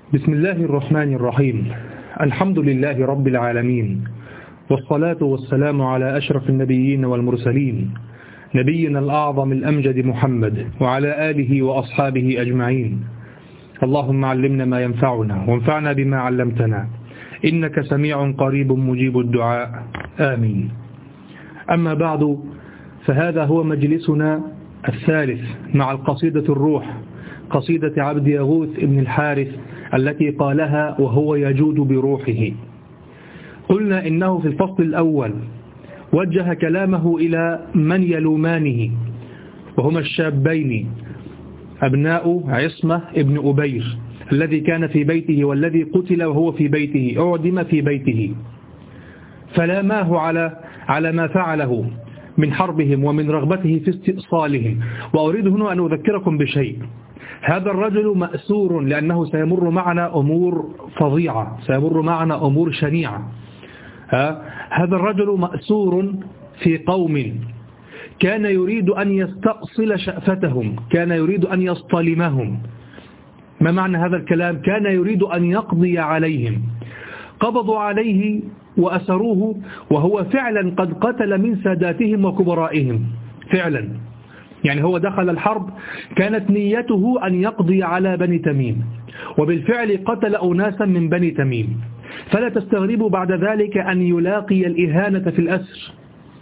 بسم الله الرحمن الرحيم. الحمد لله رب العالمين، والصلاة والسلام على أشرف النبيين والمرسلين، نبينا الأعظم الأمجد محمد وعلى آله وأصحابه أجمعين. اللهم علمنا ما ينفعنا وانفعنا بما علمتنا، إنك سميع قريب مجيب الدعاء، آمين. أما بعد، فهذا هو مجلسنا الثالث مع القصيدة الروح، قصيدة عبد يغوث ابن الحارث التي قالها وهو يجود بروحه. قلنا إنه في الفصل الأول وجه كلامه إلى من يلومانه، وهما الشابين أبناء عصمة ابن أبير الذي كان في بيته والذي قتل وهو في بيته، أعدم في بيته، فلاماه على ما فعله من حربهم ومن رغبته في استئصالهم. وأريد هنا أن أذكركم بشيء: هذا الرجل مأسور لأنه سيمر معنا أمور فظيعة، سيمر معنا أمور شنيعة. هذا الرجل مأسور في قوم كان يريد أن يستأصل شأفتهم، كان يريد أن يصطلمهم. ما معنى هذا الكلام؟ كان يريد أن يقضي عليهم. قبضوا عليه وأسروه وهو فعلا قد قتل من ساداتهم وكبرائهم فعلا. يعني هو دخل الحرب كانت نيته أن يقضي على بني تميم، وبالفعل قتل أناسا من بني تميم. فلا تستغربوا بعد ذلك أن يلاقي الإهانة في الأسر،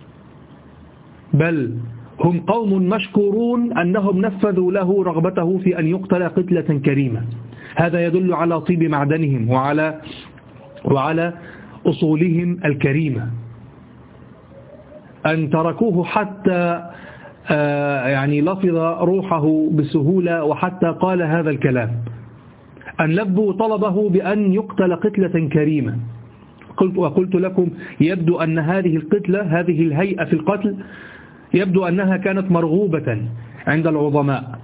بل هم قوم مشكورون أنهم نفذوا له رغبته في أن يقتل قتلة كريمة. هذا يدل على طيب معدنهم وعلى أصولهم الكريمة، أن تركوه حتى يعني لفظ روحه بسهولة، وحتى قال هذا الكلام، أن لبوا طلبه بأن يقتل قتلة كريمة. وقلت لكم يبدو أن هذه القتلة، هذه الهيئة في القتل، يبدو أنها كانت مرغوبة عند العظماء.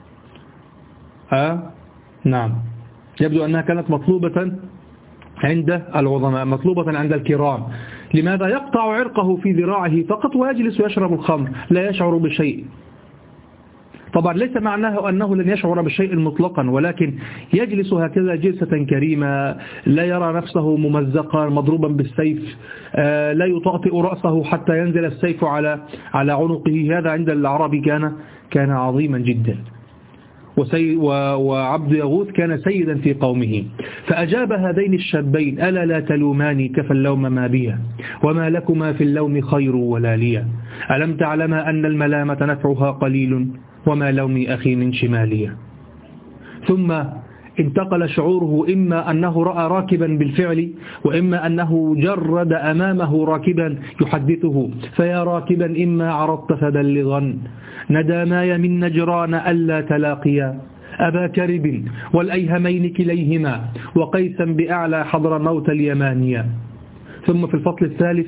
نعم، يبدو أنها كانت مطلوبة عند العظماء، مطلوبة عند الكرام. لماذا؟ يقطع عرقه في ذراعه فقط ويجلس ويشرب الخمر، لا يشعر بشيء. طبعا ليس معناه أنه لن يشعر بشيء مطلقا، ولكن يجلس هكذا جلسة كريمة، لا يرى نفسه ممزقا مضروبا بالسيف، لا يطأطئ رأسه حتى ينزل السيف على عنقه. هذا عند العرب كان عظيما جدا. وعبد يغوث كان سيدا في قومه. فأجاب هذين الشابين: ألا لا تلوماني كفى اللوم ما بي، وما لكما في اللوم خير ولا لي، ألم تعلما أن الملامة نفعها قليل، وما لومي أخي من شمالية. ثم انتقل شعوره إما أنه رأى راكبا بالفعل، وإما أنه جرد أمامه راكبا يحدثه: فيا راكبا إما عرضت فبلغا، نداماي من نجران ألا تلاقيا، أبا كرب والأيهمين كليهما، وقيسا بأعلى حضر موت اليمانيا. ثم في الفصل الثالث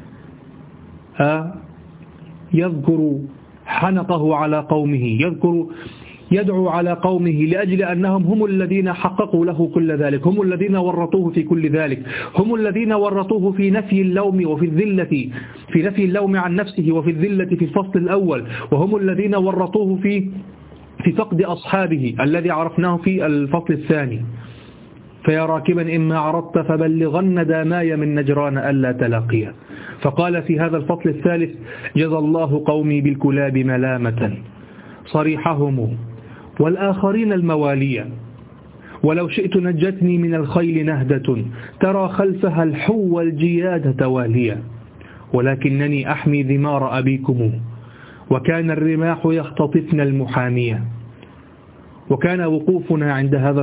يذكر حنقه على قومه، يدعو على قومه لأجل أنهم هم الذين حققوا له كل ذلك، هم الذين ورطوه في كل ذلك، هم الذين ورطوه في نفي اللوم وفي الذلة، في نفي اللوم عن نفسه وفي الذلة في الفصل الأول، وهم الذين ورطوه في فقد أصحابه الذي عرفناه في الفصل الثاني. فيا راكبا إما عرضت فبلغن داماي من نجران ألا تلاقيا. فقال في هذا الفصل الثالث: جزى الله قومي بالكلاب ملامة، صريحهم والآخرين الموالية، ولو شئت نجتني من الخيل نهدة، ترى خلفها الحو الجياد تواليا، ولكنني أحمي ذمار أبيكم، وكان الرماح يختطفن المحامية. وكان وقوفنا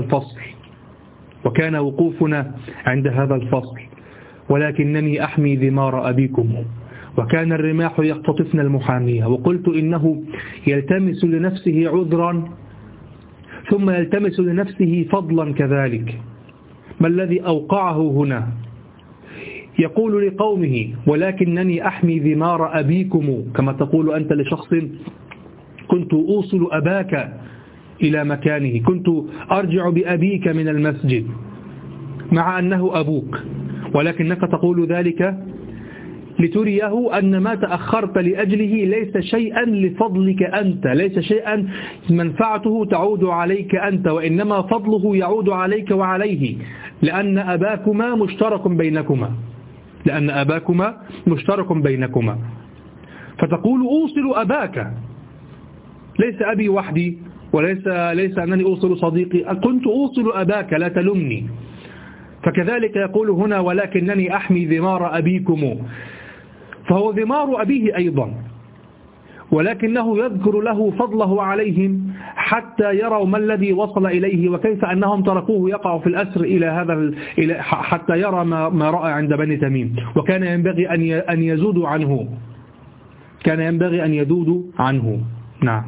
عند هذا الفصل ولكنني أحمي ذمار أبيكم، وكان الرماح يختطفن المحامية. وقلت إنه يلتمس لنفسه عذرا ثم يلتمس لنفسه فضلا كذلك. ما الذي أوقعه هنا؟ يقول لقومه: ولكنني أحمي ذمار أبيكم، كما تقول أنت لشخص: كنت أوصل أباك إلى مكانه، كنت أرجع بأبيك من المسجد، مع أنه أبوك، ولكنك تقول ذلك لتريه أن ما تأخرت لأجله ليس شيئا لفضلك أنت، ليس شيئا منفعته تعود عليك أنت، وإنما فضله يعود عليك وعليه، لأن أباكما مشترك بينكما، لأن أباكما مشترك بينكما. فتقول أوصل أباك، ليس أبي وحدي، وليس أنني أوصل صديقي، كنت أوصل أباك لا تلمني. فكذلك يقول هنا ولكنني أحمي ذمار أبيكم، فهو ذمار أبيه أيضا، ولكنه يذكر له فضله عليهم حتى يروا ما الذي وصل إليه، وكيف أنهم تركوه يقع في الأسر حتى يرى ما رأى عند بني تميم. وكان ينبغي أن يزودوا عنه، كان ينبغي أن يذودوا عنه. نعم.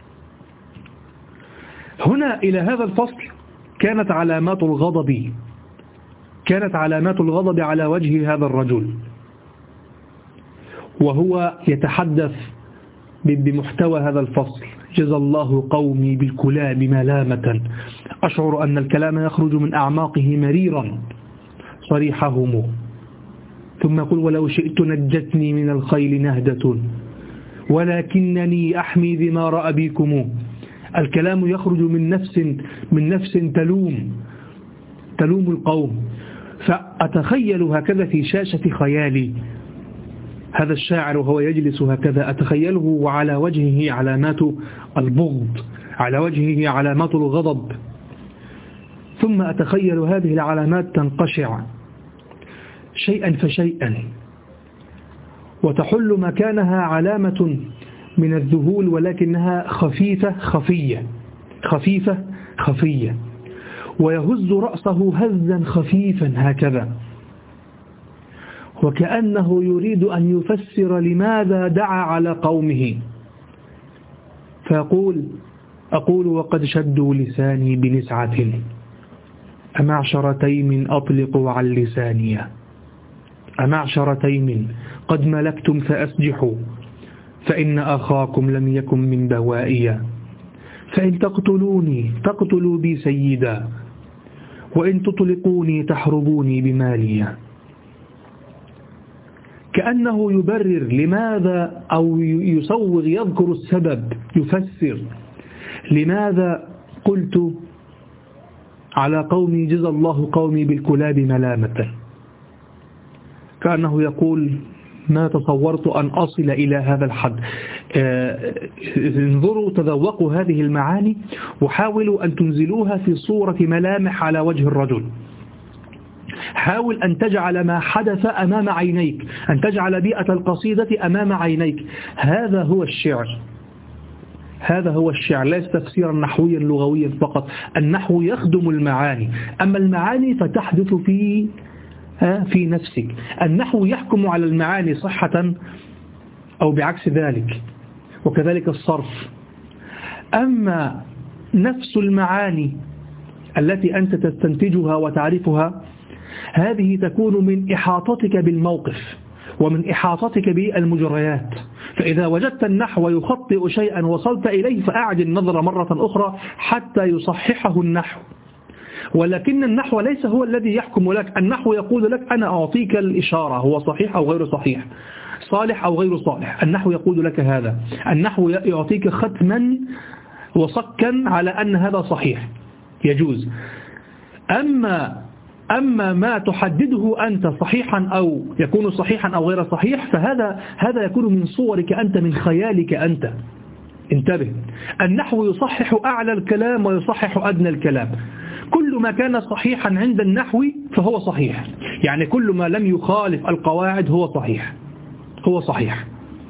هنا إلى هذا الفصل كانت علامات الغضب على وجه هذا الرجل، وهو يتحدث بمحتوى هذا الفصل: جزى الله قومي بالكلاب ملامة، أشعر أن الكلام يخرج من أعماقه مريرا صريحهم. ثم يقول: ولو شئت نجتني من الخيل نهدة ولكنني أحمي ذمار أبيكم. الكلام يخرج من نفس تلوم القوم. فأتخيل هكذا في شاشة خيالي هذا الشاعر وهو يجلس هكذا، أتخيله وعلى وجهه علامات البغض، على وجهه علامات الغضب، ثم أتخيل هذه العلامات تنقشع شيئا فشيئا، وتحل مكانها علامة من الذهول، ولكنها خفيفة، ويهز رأسه هزا خفيفا هكذا، وكأنه يريد أن يفسر لماذا دعا على قومه. فيقول: أقول وقد شدوا لساني بنسعة، أمعشر تيم أطلق عن لساني، أمعشر تيم قد ملكتم فأسجحوا، فإن أخاكم لم يكن من بوائي، فإن تقتلوني تقتلوا بي سيدا، وإن تطلقوني تحربوني بمالي. كأنه يبرر لماذا، أو يصوغ، يذكر السبب، يفسر لماذا قلت على قومي جزى الله قومي بالكلاب ملامة. كأنه يقول: ما تصورت أن أصل إلى هذا الحد. انظروا، تذوقوا هذه المعاني وحاولوا أن تنزلوها في صورة ملامح على وجه الرجل. حاول أن تجعل ما حدث أمام عينيك، أن تجعل بيئة القصيدة أمام عينيك. هذا هو الشعر، ليس تفسيرا نحويا لغويا فقط. النحو يخدم المعاني، أما المعاني فتحدث في نفسك. النحو يحكم على المعاني صحة أو بعكس ذلك، وكذلك الصرف. أما نفس المعاني التي أنت تستنتجها وتعرفها، هذه تكون من إحاطتك بالموقف ومن إحاطتك بالمجريات. فإذا وجدت النحو يخطئ شيئا وصلت إليه فأعد النظر مرة أخرى حتى يصححه النحو. ولكن النحو ليس هو الذي يحكم لك. النحو يقول لك: أنا أعطيك الإشارة، هو صحيح أو غير صحيح، صالح أو غير صالح. النحو يقول لك هذا. النحو يعطيك ختما وصكا على أن هذا صحيح، يجوز. أما ما تحدده أنت صحيحا أو يكون صحيحا أو غير صحيح، فهذا يكون من صورك أنت، من خيالك أنت. انتبه، النحو يصحح أعلى الكلام ويصحح أدنى الكلام. كل ما كان صحيحا عند النحو فهو صحيح، يعني كل ما لم يخالف القواعد هو صحيح.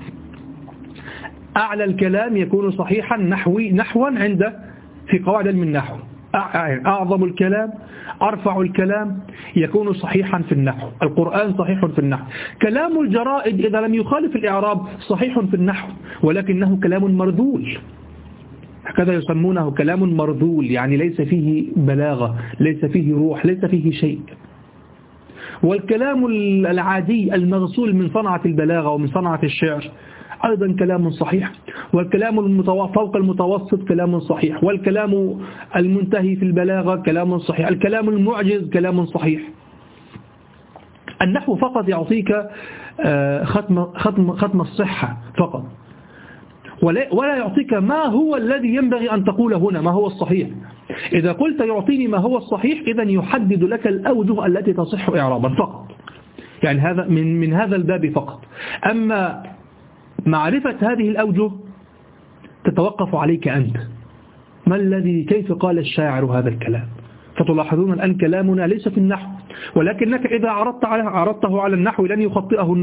أعلى الكلام يكون صحيحا نحوا في قواعد علم النحو. أعظم الكلام، أرفع الكلام يكون صحيحا في النحو. القرآن صحيح في النحو. كلام الجرائد إذا لم يخالف الإعراب صحيح في النحو، ولكنه كلام مرذول، هكذا يسمونه، كلام مرذول، يعني ليس فيه بلاغة، ليس فيه روح، ليس فيه شيء. والكلام العادي المغسول من صنعة البلاغة ومن صنعة الشعر أيضا كلام صحيح. والكلام فوق المتوسط كلام صحيح، والكلام المنتهي في البلاغة كلام صحيح، الكلام المعجز كلام صحيح. النحو فقط يعطيك ختم الصحة فقط، ولا يعطيك ما هو الذي ينبغي أن تقول هنا، ما هو الصحيح. إذا قلت يعطيني ما هو الصحيح إذن يحدد لك الأوجه التي تصح إعرابا فقط، يعني هذا من هذا الباب فقط. أما معرفة هذه الأوجه تتوقف عليك أنت، ما الذي كيف قال الشاعر هذا الكلام. فتلاحظون الآن كلامنا ليس في النحو، ولكنك إذا عرضته على النحو لن يخطئه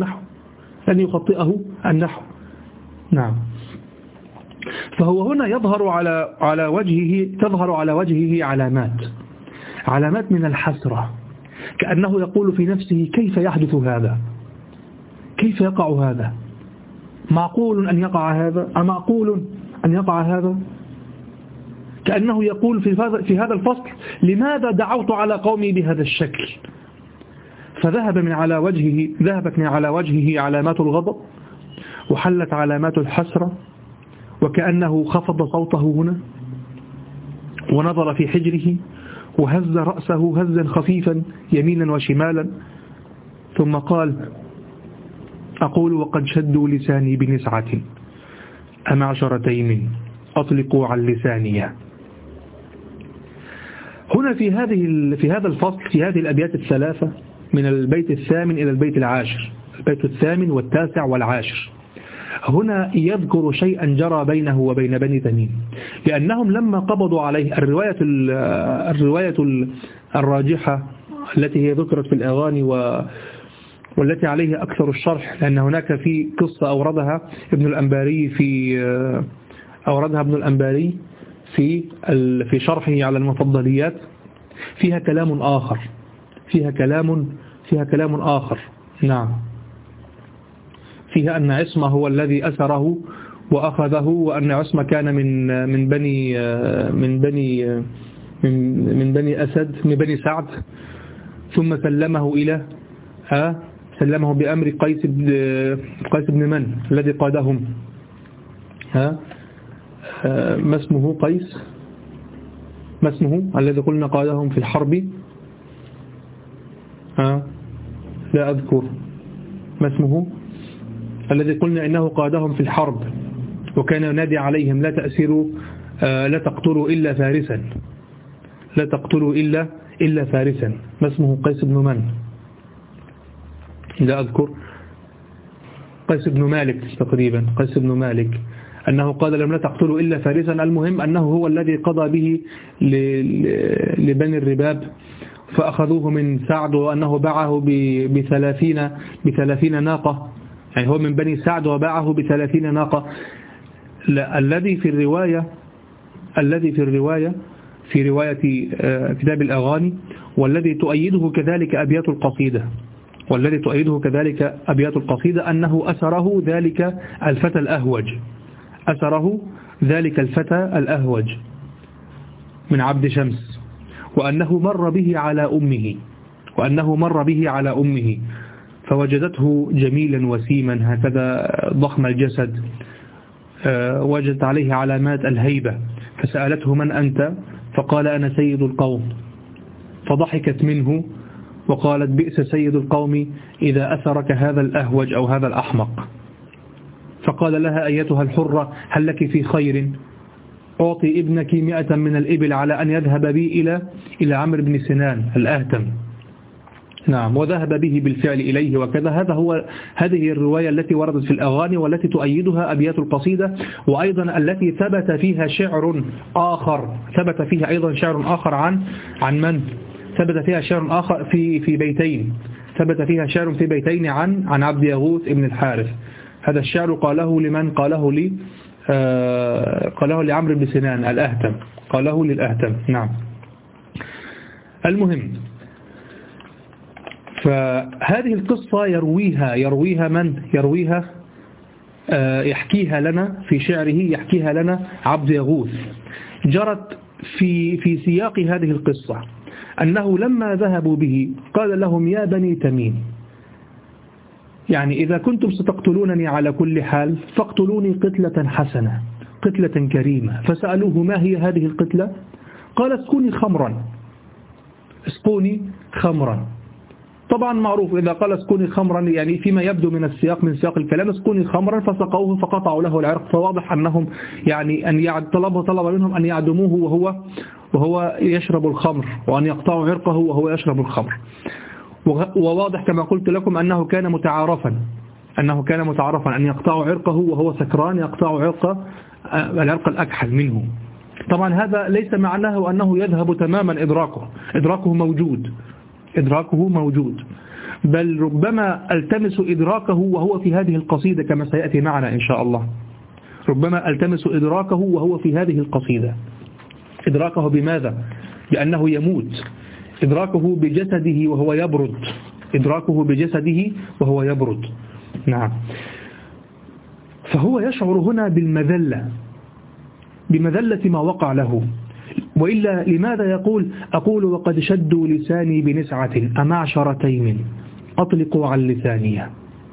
النحو. نعم. فهو هنا تظهر على وجهه علامات من الحسرة، كأنه يقول في نفسه كيف يحدث هذا، كيف يقع هذا، معقول أن يقع هذا، أمعقول أن يقع هذا. كأنه يقول في هذا الفصل لماذا دعوت على قومي بهذا الشكل. فذهبت من على وجهه علامات الغضب، وحلت علامات الحسرة، وكأنه خفض صوته هنا ونظر في حجره وهز رأسه هزا خفيفا يمينا وشمالا، ثم قال: أقول وقد شدوا لساني بنسعة أمعشرتين أطلقوا عن لساني. هنا في هذا الفصل، في هذه الأبيات الثلاثة من البيت الثامن إلى البيت العاشر، البيت الثامن والتاسع والعاشر، هنا يذكر شيئا جرى بينه وبين بني تميم، لأنهم لما قبضوا عليه، الرواية الراجحة التي هي ذكرت في الأغاني والتي عليه أكثر الشرح، لأن هناك في قصة أوردها ابن الأنباري في شرحه على المفضليات، فيها كلام آخر. نعم، فيها أن عصمة هو الذي أسره وأخذه، وأن عصمة كان من بني سعد، ثم سلمه بأمر قيس بن من الذي قادهم، ما اسمه قيس، ما اسمه الذي قلنا قادهم في الحرب، لا أذكر ما اسمه، الذي قلنا إنه قادهم في الحرب وكان ينادي عليهم: لا تأسروا، لا تقتلوا إلا فارسا، لا تقتلوا إلا فارسا. ما اسمه؟ قيس بن من؟ لا أذكر. قيس بن مالك تقريبا، قيس بن مالك، أنه قال لهم: لا تقتلوا إلا فارسا. المهم أنه هو الذي قضى به لبني الرباب، فأخذوه من سعد، وأنه باعه ب30 ناقة، يعني هو من بني سعد وباعه ب30 ناقة. الذي في الرواية في رواية كتاب الأغاني، والذي تؤيده كذلك أبيات القصيدة، أنه أسره ذلك الفتى الأهوج من عبد شمس، وأنه مر به على أمه فوجدته جميلا وسيما هكذا ضخم الجسد، وجدت عليه علامات الهيبة، فسألته: من أنت؟ فقال: أنا سيد القوم. فضحكت منه وقالت: بئس سيد القوم إذا أثرك هذا الأهوج أو هذا الأحمق. فقال لها: أيتها الحرة، هل لك في خير؟ أعطي ابنك 100 من الإبل على أن يذهب بي إلى عمرو بن سنان الأهتم. نعم، وذهب به بالفعل إليه وكذا. هذه الرواية التي وردت في الأغاني، والتي تؤيدها أبيات القصيدة، وأيضا التي ثبت فيها شعر آخر، ثبت فيها أيضا شعر آخر عن من؟ ثبت فيها شعر آخر في بيتين، ثبت فيها شعر في بيتين عن عبد يغوث ابن الحارث. هذا الشعر قاله لمن؟ قاله لعمرو بن سنان الأهتم، قاله للأهتم. نعم. المهم، فهذه القصة يرويها من؟ يحكيها لنا في شعره، يحكيها لنا عبد يغوث. جرت في سياق هذه القصة أنه لما ذهبوا به قال لهم: يا بني تميم، يعني إذا كنتم ستقتلونني على كل حال فاقتلوني قتلة حسنة، قتلة كريمة. فسألوه: ما هي هذه القتلة؟ قال: اسقوني خمرا. طبعا معروف إذا قال اسكني خمرا يعني فيما يبدو من السياق من سياق الكلام اسكني خمرا فسقوه فقطعوا له العرق، فواضح أنهم يعني أن طلب منهم أن يعدموه وهو يشرب الخمر، وأن يقطعوا عرقه وهو يشرب الخمر. وواضح كما قلت لكم أنه كان متعارفا أن يقطعوا عرقه وهو سكران، يقطعوا العرق الأكحل منه. طبعا هذا ليس معناه أنه يذهب تماما إدراكه موجود، بل ربما التمس إدراكه وهو في هذه القصيدة كما سيأتي معنا إن شاء الله. ربما التمس إدراكه وهو في هذه القصيدة. إدراكه بماذا؟ بأنه يموت، إدراكه بجسده وهو يبرد. نعم. فهو يشعر هنا بمذلة ما وقع له. وإلا لماذا يقول أقول وقد شدوا لساني بنسعة أمعشر تيم أطلقوا عن لسانية.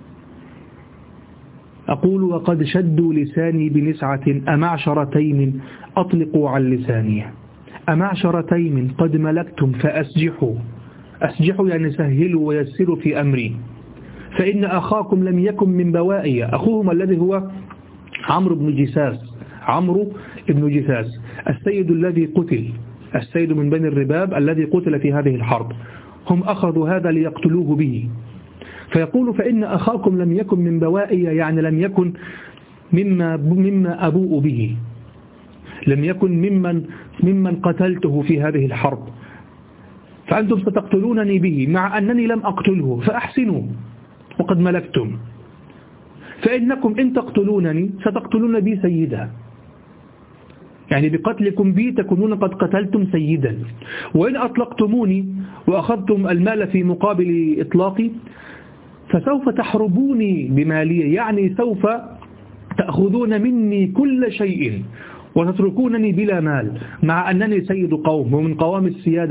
أقول وقد شدوا لساني بنسعة أمعشر تيم أطلقوا عن لسانية. أمعشر تيم قد ملكتم فأسجحوا يعني سهلوا ويسروا في أمري، فإن أخاكم لم يكن من بوائي. أخوهم الذي هو عمرو بن جثاس السيد الذي قتل، السيد من بني الرباب الذي قتل في هذه الحرب، هم أخذوا هذا ليقتلوه به. فيقول فإن أخاكم لم يكن من بوائي، يعني لم يكن مما أبوء به، لم يكن ممن قتلته في هذه الحرب، فأنتم ستقتلونني به مع أنني لم أقتله، فأحسنوا وقد ملكتم، فإنكم إن تقتلونني ستقتلون بي سيدا، يعني بقتلكم بي تكونون قد قتلتم سيدا، وإن أطلقتموني وأخذتم المال في مقابل إطلاقي فسوف تحربوني بمالي، يعني سوف تأخذون مني كل شيء وتتركونني بلا مال، مع أنني سيد قوم، ومن قوام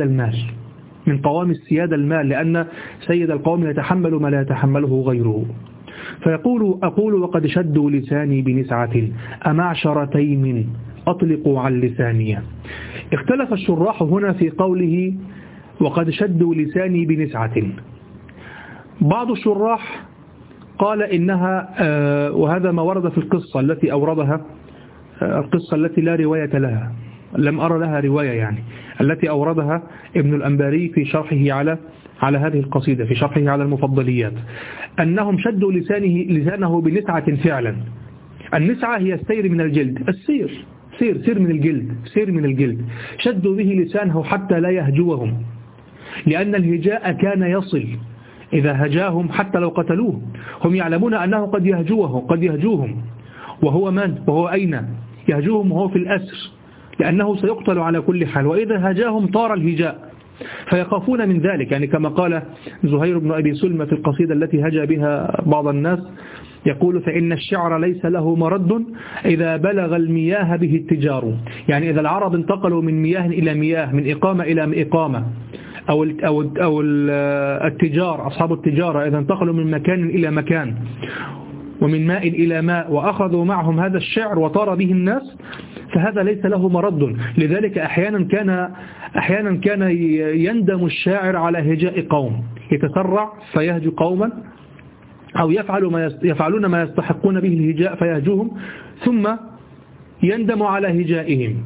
السيادة المال، لأن سيد القوم يتحمل ما لا يتحمله غيره. فيقول أقول وقد شدوا لساني بنسعة أمعشر تيم أطلقوا عن لسانية. اختلف الشراح هنا في قوله وقد شدوا لساني بنسعة. بعض الشراح قال إنها وهذا ما ورد في القصة التي أوردها، القصة التي لا رواية لها، لم أرى لها رواية، يعني التي أوردها ابن الأنباري في شرحه على هذه القصيدة، في شرحه على المفضليات، أنهم شدوا لسانه بنسعة فعلا. النسعة هي السير من الجلد، سير من الجلد، شدوا به لسانه حتى لا يهجوهم، لأن الهجاء كان يصل إذا هجاهم حتى لو قتلوه، هم يعلمون أنه قد يهجوهم، وهو أين يهجوهم؟ وهو في الأسر، لأنه سيقتل على كل حال، وإذا هجاهم طار الهجاء، فيخافون من ذلك. يعني كما قال زهير بن أبي سلمة في القصيدة التي هجا بها بعض الناس، يقول فإن الشعر ليس له مرد إذا بلغ المياه به التجار، يعني إذا العرب انتقلوا من مياه إلى مياه، من إقامة إلى إقامة، أو التجار أصحاب التجارة إذا انتقلوا من مكان إلى مكان ومن ماء إلى ماء وأخذوا معهم هذا الشعر وطار به الناس، فهذا ليس له مرد. لذلك أحيانا كان يندم الشاعر على هجاء قوم، يتسرع فيهجو قوما، أو يفعلون ما يستحقون به الهجاء فيهجوهم، ثم يندم على هجائهم.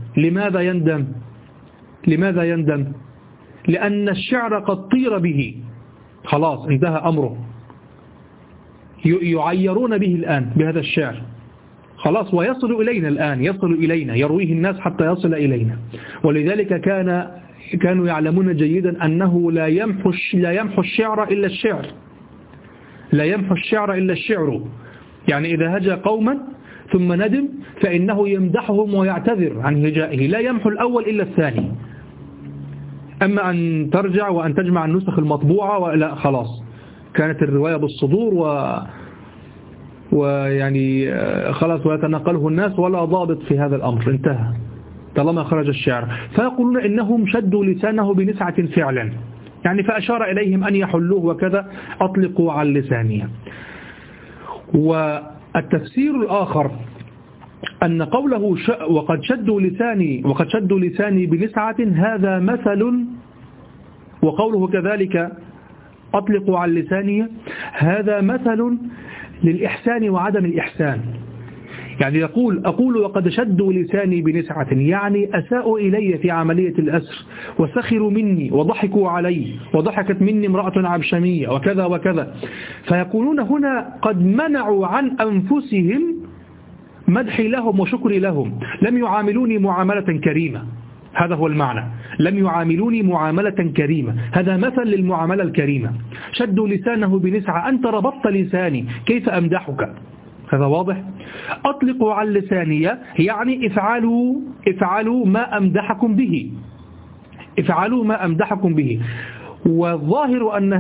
لماذا يندم؟ لأن الشعر قد طير به، خلاص انتهى أمره، يعيرون به الآن بهذا الشعر خلاص، ويصل إلينا يرويه الناس حتى يصل إلينا. ولذلك كانوا يعلمون جيدا أنه لا يمحو الشعر إلا الشعر، يعني إذا هجى قوما ثم ندم فإنه يمدحهم ويعتذر عن هجائه، لا يمحو الأول إلا الثاني. أما أن ترجع وأن تجمع النسخ المطبوعة لا، خلاص كانت الرواية بالصدور ويعني خلاص ويتنقله الناس، ولا ضابط في هذا الأمر، انتهى طالما خرج الشعر. فيقولون إنهم شدوا لسانه بنسعة فعلا، يعني فأشار إليهم أن يحلوه وكذا، أطلقوا عن لسانية. والتفسير الآخر أن قوله وقد شدوا لساني بنسعة هذا مثل، وقوله كذلك أطلقوا عن لساني هذا مثل للإحسان وعدم الإحسان. يعني يقول أقول وقد شدوا لساني بنسعة، يعني أساءوا إلي في عملية الأسر وسخروا مني وضحكوا علي وضحكت مني امرأة عبشمية وكذا وكذا. فيقولون هنا قد منعوا عن أنفسهم مدحي لهم وشكري لهم، لم يعاملوني معاملة كريمة. هذا هو المعنى، لم يعاملوني معاملة كريمة. هذا مثل للمعاملة الكريمة. شدوا لسانه بنسعة، أنت ربطت لساني كيف أمدحك؟ هذا واضح. أطلقوا عن لساني يعني افعلوا ما أمدحكم به، افعلوا ما أمدحكم به. والظاهر أن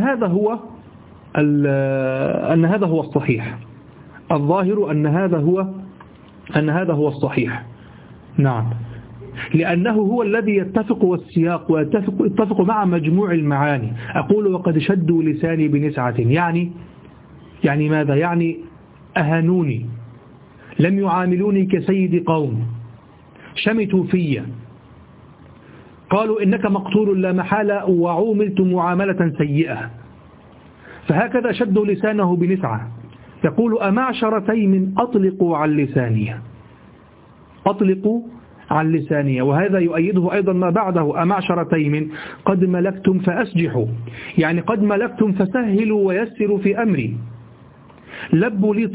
هذا هو الصحيح. الظاهر أن هذا هو الصحيح. نعم، لأنه هو الذي يتفق والسياق ويتفق مع مجموع المعاني. أقول وقد شدوا لساني بنسعة، يعني ماذا؟ يعني أهانوني، لم يعاملوني كسيد قوم، شمتوا في، قالوا إنك مقتول لا محالة، وعوملت معاملة سيئة. فهكذا شدوا لسانه بنسعة. يقول أمعشر تيم أطلقوا عن لساني، أطلقوا عن لسانية. وهذا يؤيده أيضا ما بعده، أمعشر تيم قد ملكتم فأسجحوا، يعني قد ملكتم فسهلوا ويسروا في أمري. لبوا لي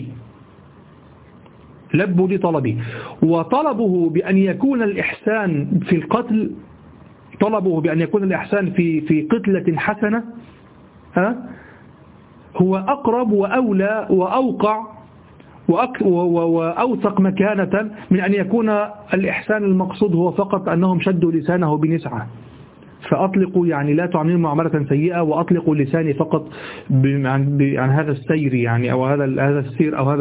طلبي. وطلبه بأن يكون الإحسان في القتل، طلبه بأن يكون الإحسان في قتلة حسنة هو أقرب وأولى وأوقع وأوثق مكانة من أن يكون الإحسان المقصود هو فقط أنهم شدوا لسانه بنسعة. فأطلقوا يعني لا تعاملون معاملة سيئة، وأطلقوا لساني فقط عن هذا السير، يعني أو هذا السير، أو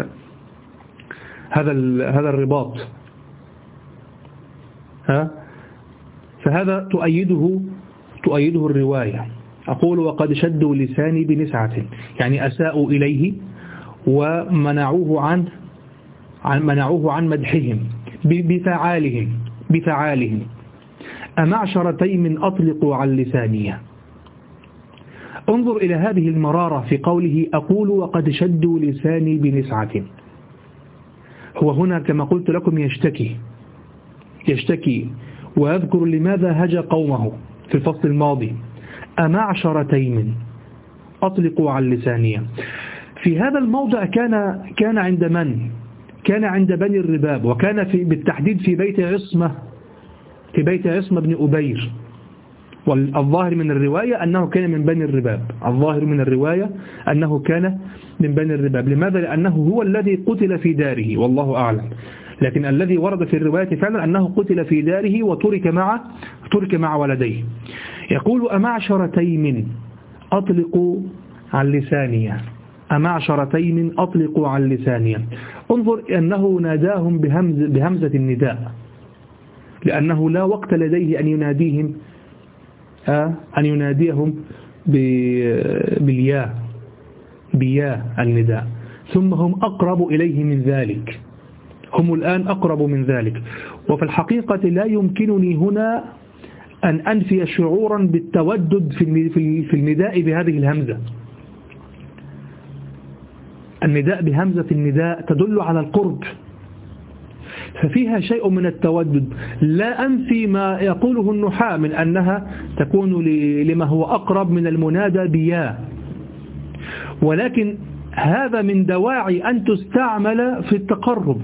هذا الرباط. فهذا تؤيده الرواية. أقول وقد شدوا لساني بنسعة، يعني أساءوا إليه ومنعوه عن مدحهم بفعالهم. أمعشر تيم أطلقوا عن لساني. انظر إلى هذه المرارة في قوله أقول وقد شدوا لساني بنسعة. هو هنا كما قلت لكم يشتكي ويذكر لماذا هجى قومه في الفصل الماضي. أمعشر تيم أطلقوا عن لساني. في هذا الموضع كان عند من؟ كان عند بني الرباب، وكان بالتحديد في بيت عصمة بن أبير. والظاهر من الرواية أنه كان من بني الرباب. لماذا؟ لأنه هو الذي قتل في داره، والله أعلم. لكن الذي ورد في الرواية فعلا أنه قتل في داره وترك مع ولديه. يقول أمعشر تيم أطلقوا عن لساني، أمعشر تيم أطلقوا عن لساني. انظر أنه ناداهم بهمزة النداء، لأنه لا وقت لديه أن يناديهم بياء النداء. ثم هم أقرب إليه من ذلك، هم الآن أقرب من ذلك. وفي الحقيقة لا يمكنني هنا أن أنفي شعورا بالتودد في النداء بهذه الهمزة. النداء بهمزة النداء تدل على القرب، ففيها شيء من التودد. لا أنفي ما يقوله النحاة من أنها تكون لما هو أقرب من المنادى بيا، ولكن هذا من دواعي أن تستعمل في التقرب.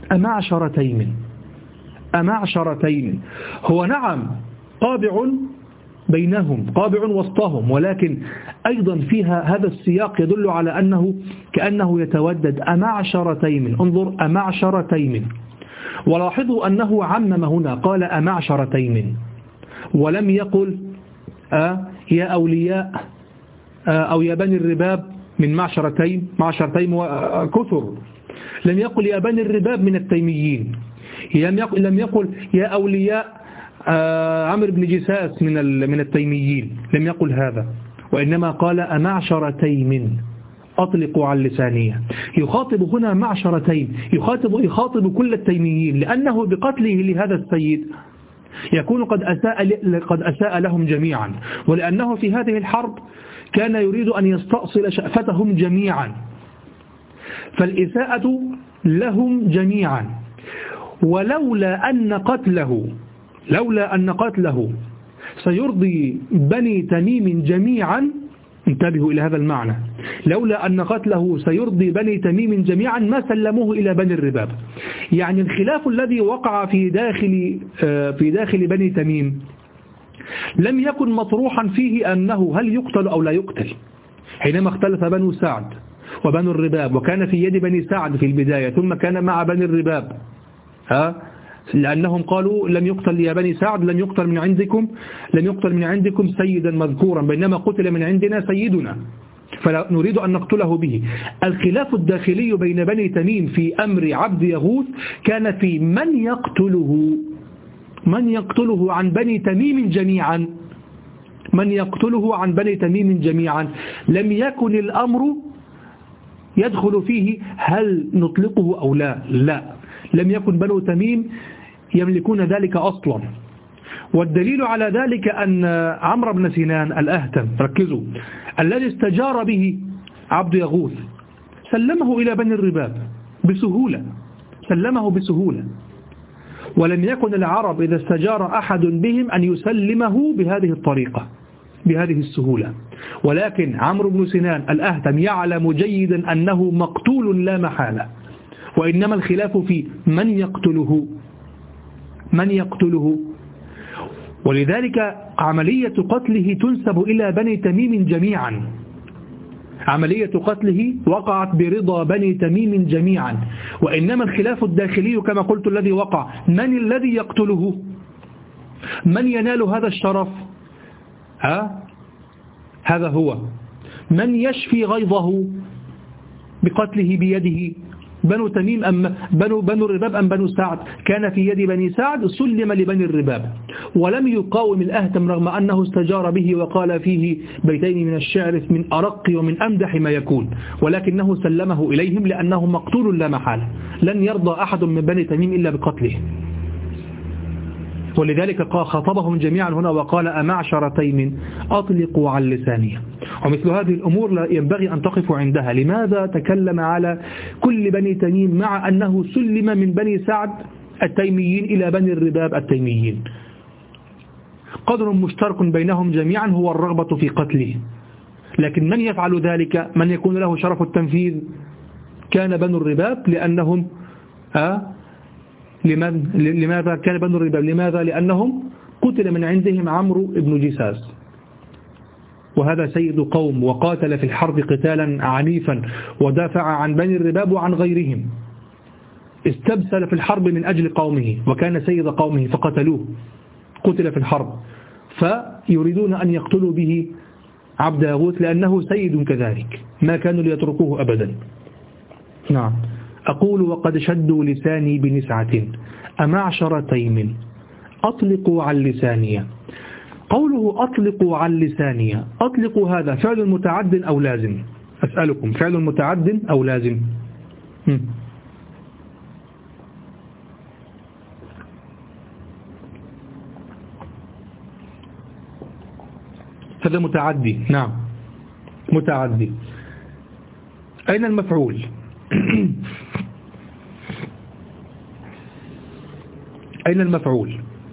أمعشر تيم هو نعم قابع بينهم، قابع وسطهم، ولكن أيضا فيها هذا السياق يدل على أنه كأنه يتودد. أمعشر تيم، انظر أمعشر تيم. ولاحظوا أنه عمم هنا، قال أمعشر تيم، ولم يقل يا أولياء أو يا بني الرباب من معشر تيم وكثر. لم يقل يا بني الرباب من التيميين، لم يقل يا أولياء عمرو بن جساس من التيميين، لم يقل هذا، وإنما قال أمعشر تيم أطلقوا عن لسانية. يخاطب هنا معشر تيم، يخاطب كل التيميين، لأنه بقتله لهذا السيد يكون قد أساء لهم جميعا، ولأنه في هذه الحرب كان يريد أن يستأصل شأفتهم جميعا، فالإساءة لهم جميعا. ولولا أن قتله سيرضي بني تميم جميعا، انتبهوا إلى هذا المعنى، لولا أن قتله سيرضي بني تميم جميعا ما سلموه إلى بني الرباب. يعني الخلاف الذي وقع في داخل بني تميم لم يكن مطروحا فيه أنه هل يقتل أو لا يقتل. حينما اختلف بنو سعد وبنو الرباب، وكان في يد بني سعد في البداية ثم كان مع بني الرباب، لأنهم قالوا لم يقتل يا بني سعد، لم يقتل من عندكم سيدا مذكورا، بينما قتل من عندنا سيدنا فلا نريد أن نقتله به. الخلاف الداخلي بين بني تميم في أمر عبد يغوث كان في من يقتله عن بني تميم جميعا. لم يكن الأمر يدخل فيه هل نطلقه أو لا، لم يكن بنو تميم يملكون ذلك أصلا. والدليل على ذلك أن عمرو بن سنان الأهتم، ركزوا، الذي استجار به عبد يغوث سلمه إلى بني الرباب بسهولة، ولم يكن العرب إذا استجار أحد بهم أن يسلمه بهذه الطريقة بهذه السهولة. ولكن عمرو بن سنان الأهتم يعلم جيدا أنه مقتول لا محالة، وإنما الخلاف في من يقتله. ولذلك عملية قتله تنسب إلى بني تميم جميعا، عملية قتله وقعت برضا بني تميم جميعا، وإنما الخلاف الداخلي كما قلت الذي وقع من الذي يقتله، من ينال هذا الشرف، هذا هو من يشفي غيظه بقتله بيده، بنو تميم أم بنو الرباب أم بنو سعد. كان في يد بني سعد سلم لبني الرباب، ولم يقاوم الأهتم رغم أنه استجار به وقال فيه بيتين من الشعر من أرق ومن أمدح ما يكون، ولكنه سلمه إليهم لأنه مقتول لا محالة، لن يرضى أحد من بني تميم إلا بقتله. ولذلك خاطبهم جميعا هنا وقال أمعشر تيم أطلقوا عن لساني. ومثل هذه الأمور ينبغي أن تقفوا عندها. لماذا تكلم على كل بني تميم مع أنه سلم من بني سعد التيميين إلى بني الرباب التيميين؟ قدر مشترك بينهم جميعا هو الرغبة في قتله، لكن من يفعل ذلك، من يكون له شرف التنفيذ، كان بنو الرباب. لأنهم لماذا كان بنو الرباب؟ لماذا؟ لأنهم قتل من عندهم عمرو بن جساس، وهذا سيد قوم وقاتل في الحرب قتالا عنيفا ودافع عن بني الرباب وعن غيرهم، استبسل في الحرب من أجل قومه وكان سيد قومه فقتلوه، قتل في الحرب، فيريدون أن يقتلوا به عبد يغوث لأنه سيد كذلك، ما كانوا ليتركوه أبدا. نعم. أقول وقد شدوا لساني بنسعة أمعشر تيم أطلقوا عن لساني. قوله أطلقوا عن لساني، أطلقوا هذا فعل متعد أو لازم؟ أسألكم، فعل متعد أو لازم؟ هذا متعدي. نعم متعدي. أين المفعول؟ أين المفعول؟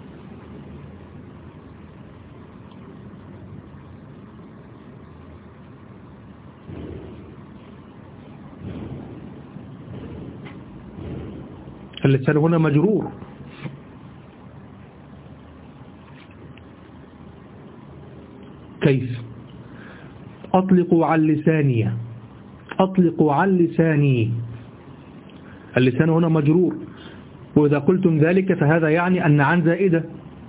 اللسان هنا مجرور. كيف؟ أطلقوا عن لساني، أطلقوا عن لساني، اللسان هنا مجرور، وإذا قلتم ذلك فهذا يعني أن عن زائدة.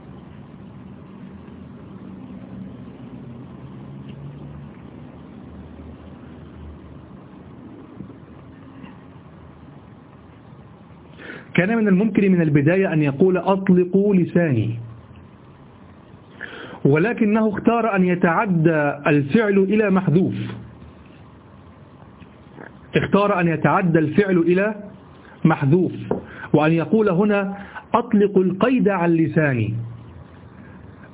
كان من الممكن من البداية أن يقول أطلقوا لساني، ولكنه اختار أن يتعدى الفعل إلى محذوف، اختار أن يتعدى الفعل إلى محذوف، وأن يقول هنا أطلق القيد عن لساني،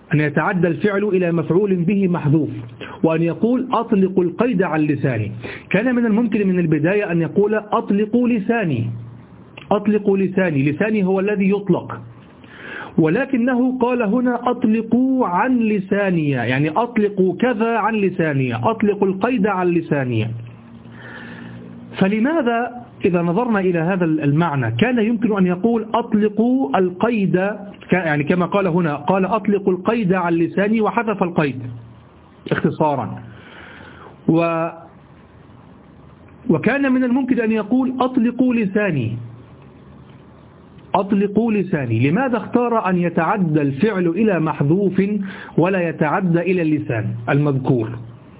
أن يتعدى الفعل إلى مفعول به محذوف، وأن يقول أطلق القيد عن لساني. كان من الممكن من البداية أن يقول أطلقوا لساني، أطلقوا لساني، لساني هو الذي يطلق، ولكنه قال هنا أطلقوا عن لساني، يعني أطلقوا كذا عن لساني، أطلقوا القيد عن لساني. فلماذا إذا نظرنا إلى هذا المعنى كان يمكن أن يقول أطلقوا القيد، يعني كما قال هنا، قال أطلقوا القيد عن لساني وحذف القيد اختصارا، وكان من الممكن أن يقول أطلقوا لساني، أطلقوا لساني. لماذا اختار أن يتعدى الفعل إلى محذوف ولا يتعدى إلى اللسان المذكور؟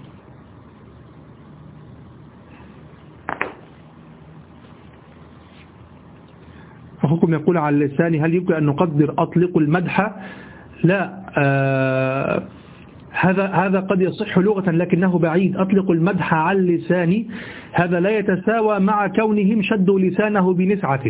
أخوكم يقول على اللسان هل يمكن أن نقدر أطلق المدح؟ لا، هذا قد يصح لغة لكنه بعيد. أطلق المدح على اللسان هذا لا يتساوى مع كونهم شدوا لسانه بنسعة،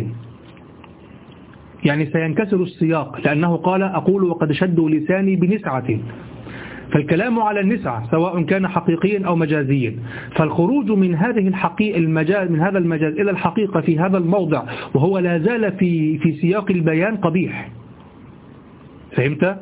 يعني سينكسر السياق لأنه قال أقول وقد شدوا لساني بنسعة، فالكلام على النسعة سواء كان حقيقيا أو مجازيا، فالخروج من هذه المجاز من هذا المجاز إلى الحقيقة في هذا الموضع وهو لا زال في سياق البيان قبيح. فهمت؟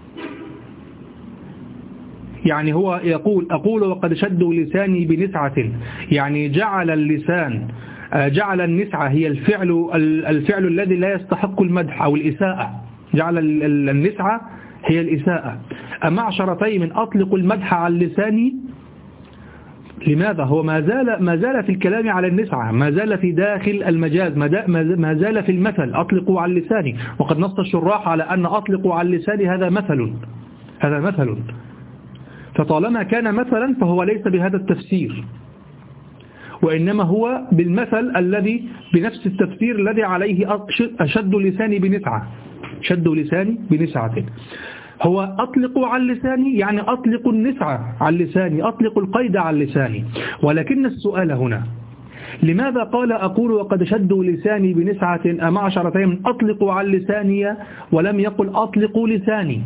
يعني هو يقول أقول وقد شدوا لساني بنسعة، يعني جعل اللسان، جعل النسعة هي الفعل الذي لا يستحق المدح أو الإساءة، جعل النسعة هي الإساءة. أمعشرتي من أطلق المدح على اللسان، لماذا؟ هو ما زال في الكلام على النسعة، ما زال في داخل المجاز، ما زال في المثل أطلقوا على اللسان، وقد نص الشراح على أن أطلقوا على اللسان هذا مثل، فطالما كان مثلا فهو ليس بهذا التفسير، وإنما هو بالمثل الذي بنفس التفسير الذي عليه أشد لساني بنسعة، شد لساني بنسعة. هو أطلقوا عن لساني يعني أطلق النسعة عن لساني، أطلق القيد عن لساني. ولكن السؤال هنا لماذا قال أقول وقد شدوا لساني بنسعة أمعشرتين أطلقوا عن لساني ولم يقل أطلقوا لساني؟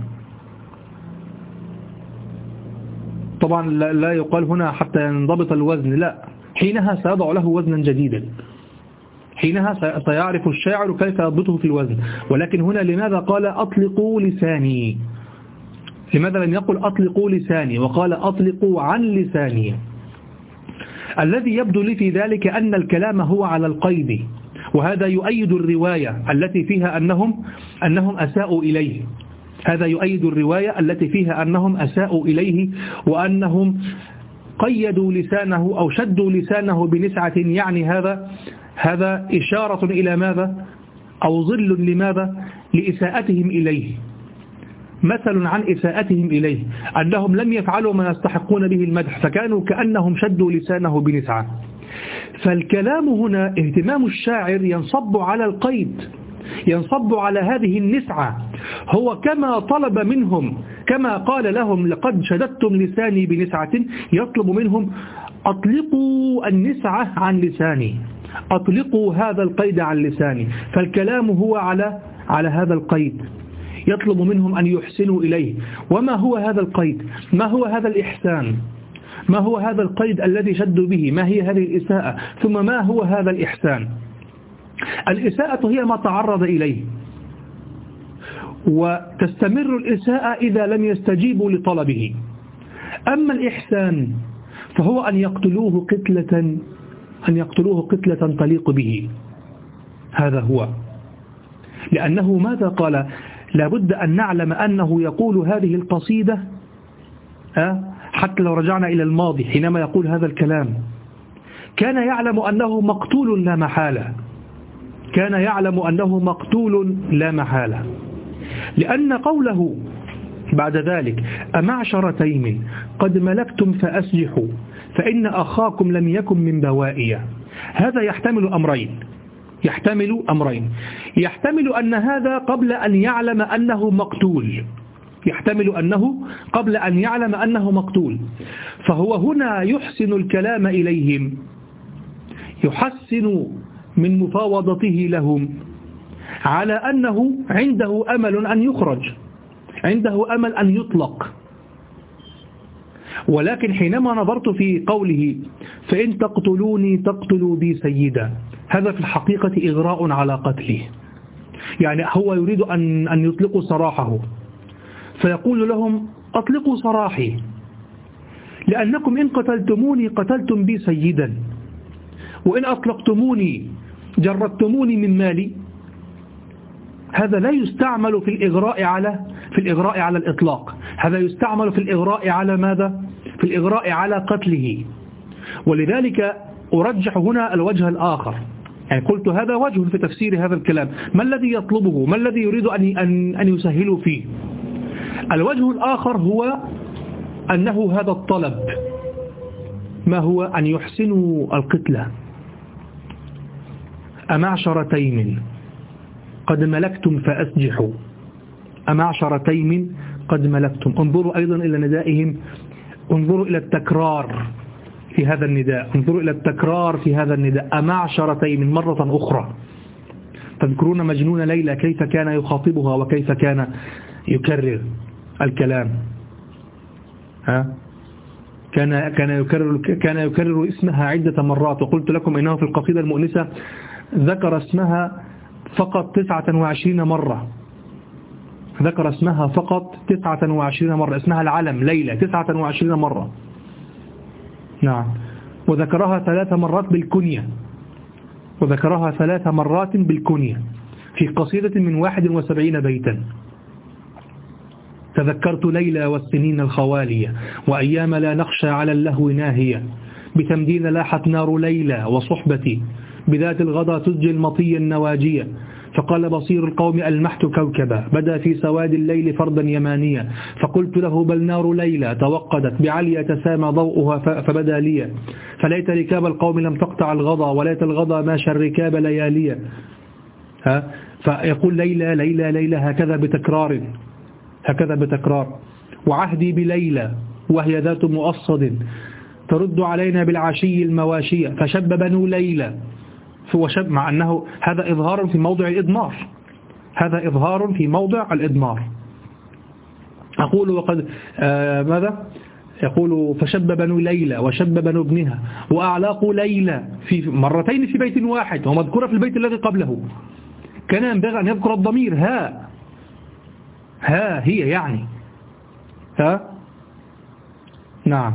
طبعا لا يقال هنا حتى ينضبط الوزن، لا، حينها سيضع له وزنا جديدا، حينها سيعرف الشاعر كيف يضبطه في الوزن. ولكن هنا لماذا قال أطلقوا لساني؟ لماذا لم يقل أطلقوا لساني وقال أطلقوا عن لساني؟ الذي يبدو لي في ذلك أن الكلام هو على القيد، وهذا يؤيد الرواية التي فيها أنهم أساءوا إليه، هذا يؤيد الرواية التي فيها أنهم أساءوا إليه وأنهم قيدوا لسانه أو شدوا لسانه بنسعة، يعني هذا إشارة إلى ماذا؟ أو ظل لماذا؟ لإساءتهم إليه، مثل عن إساءتهم إليه، أنهم لم يفعلوا ما يستحقون به المدح، فكانوا كأنهم شدوا لسانه بنسعة. فالكلام هنا اهتمام الشاعر ينصب على القيد، ينصب على هذه النسعة، هو كما طلب منهم، كما قال لهم لقد شددتم لساني بنسعة، يطلب منهم أطلقوا النسعة عن لساني، أطلقوا هذا القيد عن لساني. فالكلام هو على هذا القيد، يطلب منهم أن يحسنوا إليه. وما هو هذا القيد؟ ما هو هذا الإحسان؟ ما هو هذا القيد الذي شدوا به؟ ما هي هذه الإساءة؟ ثم ما هو هذا الإحسان؟ الإساءة هي ما تعرض إليه، وتستمر الإساءة إذا لم يستجيبوا لطلبه. أما الإحسان فهو أن يقتلوه قتلة تليق به، هذا هو. لأنه ماذا قال؟ لابد أن نعلم أنه يقول هذه القصيدة، حتى لو رجعنا إلى الماضي حينما يقول هذا الكلام كان يعلم أنه مقتول لا محالة، كان يعلم أنه مقتول لا محالة، لأن قوله بعد ذلك أمعشر تيم قد ملكتم فأسجحوا فإن أخاكم لم يكن من بوائية، هذا يحتمل أمرين، يحتمل أن هذا قبل أن يعلم أنه مقتول، يحتمل أنه قبل أن يعلم أنه مقتول، فهو هنا يحسن الكلام إليهم، يحسن من مفاوضته لهم على أنه عنده أمل أن يخرج، عنده أمل أن يطلق. ولكن حينما نظرت في قوله فإن تقتلوني تقتلوا بي سيدا، هذا في الحقيقة إغراء على قتله. يعني هو يريد أن يطلقوا سراحه، فيقول لهم أطلقوا سراحي، لأنكم إن قتلتموني قتلتم بي سيدا، وإن أطلقتموني جردتموني من مالي. هذا لا يستعمل في الإغراء على الإطلاق، هذا يستعمل في الإغراء على ماذا؟ في الإغراء على قتله. ولذلك أرجح هنا الوجه الآخر، يعني قلت هذا وجه في تفسير هذا الكلام. ما الذي يطلبه؟ ما الذي يريد أن يسهله فيه؟ الوجه الآخر هو أنه هذا الطلب ما هو؟ أن يحسنوا القتلة. أمعشر تيم قد ملكتم فأسجحوا، أمعشر تيم قد ملكتم. انظروا أيضا إلى ندائهم، انظروا إلى التكرار في هذا النداء، انظروا إلى التكرار في هذا النداء، أمعشر تيم مرة أخرى. تذكرون مجنون ليلى كيف كان يخاطبها وكيف كان يكرر الكلام؟ كان يكرر اسمها عدة مرات، وقلت لكم إنه في القصيدة المؤنسة ذكر اسمها فقط 29 مرة، ذكر اسمها فقط 29 مرة، اسمها العلم ليلى 29 مرة. نعم. وذكرها 3 مرات بالكنية، وذكرها 3 مرات بالكنية في قصيدة من 71 بيتا. تذكرت ليلى والسنين الخوالية، وأيام لا نخشى على اللهو ناهية، بتمدين لاحت نار ليلى وصحبتي، بذات الغضا تسجي المطي النواجية، فقال بصير القوم ألمحت كوكبا، بدا في سواد الليل فردا يمانيا، فقلت له بل نار ليلى توقدت، بعليا تسامى ضوءها فبدا لي، فليت ركاب القوم لم تقطع الغضا، وليت الغضا ماشى الركاب لياليا. فيقول ليلى ليلى ليلى هكذا بتكرار، هكذا بتكرار. وعهدي بليلى وهي ذات مؤصد، ترد علينا بالعشي المواشية، فشب بنو ليلى. مع أنه هذا إظهار في موضع الإضمار، هذا إظهار في موضع الإضمار. أقول وقد ماذا يقول؟ فشب بنو ليلى وشب بنو ابنها وأعلاق ليلى في مرتين في بيت واحد، ومذكورة في البيت الذي قبله. كان ينبغي أن يذكر الضمير ها هي، يعني نعم.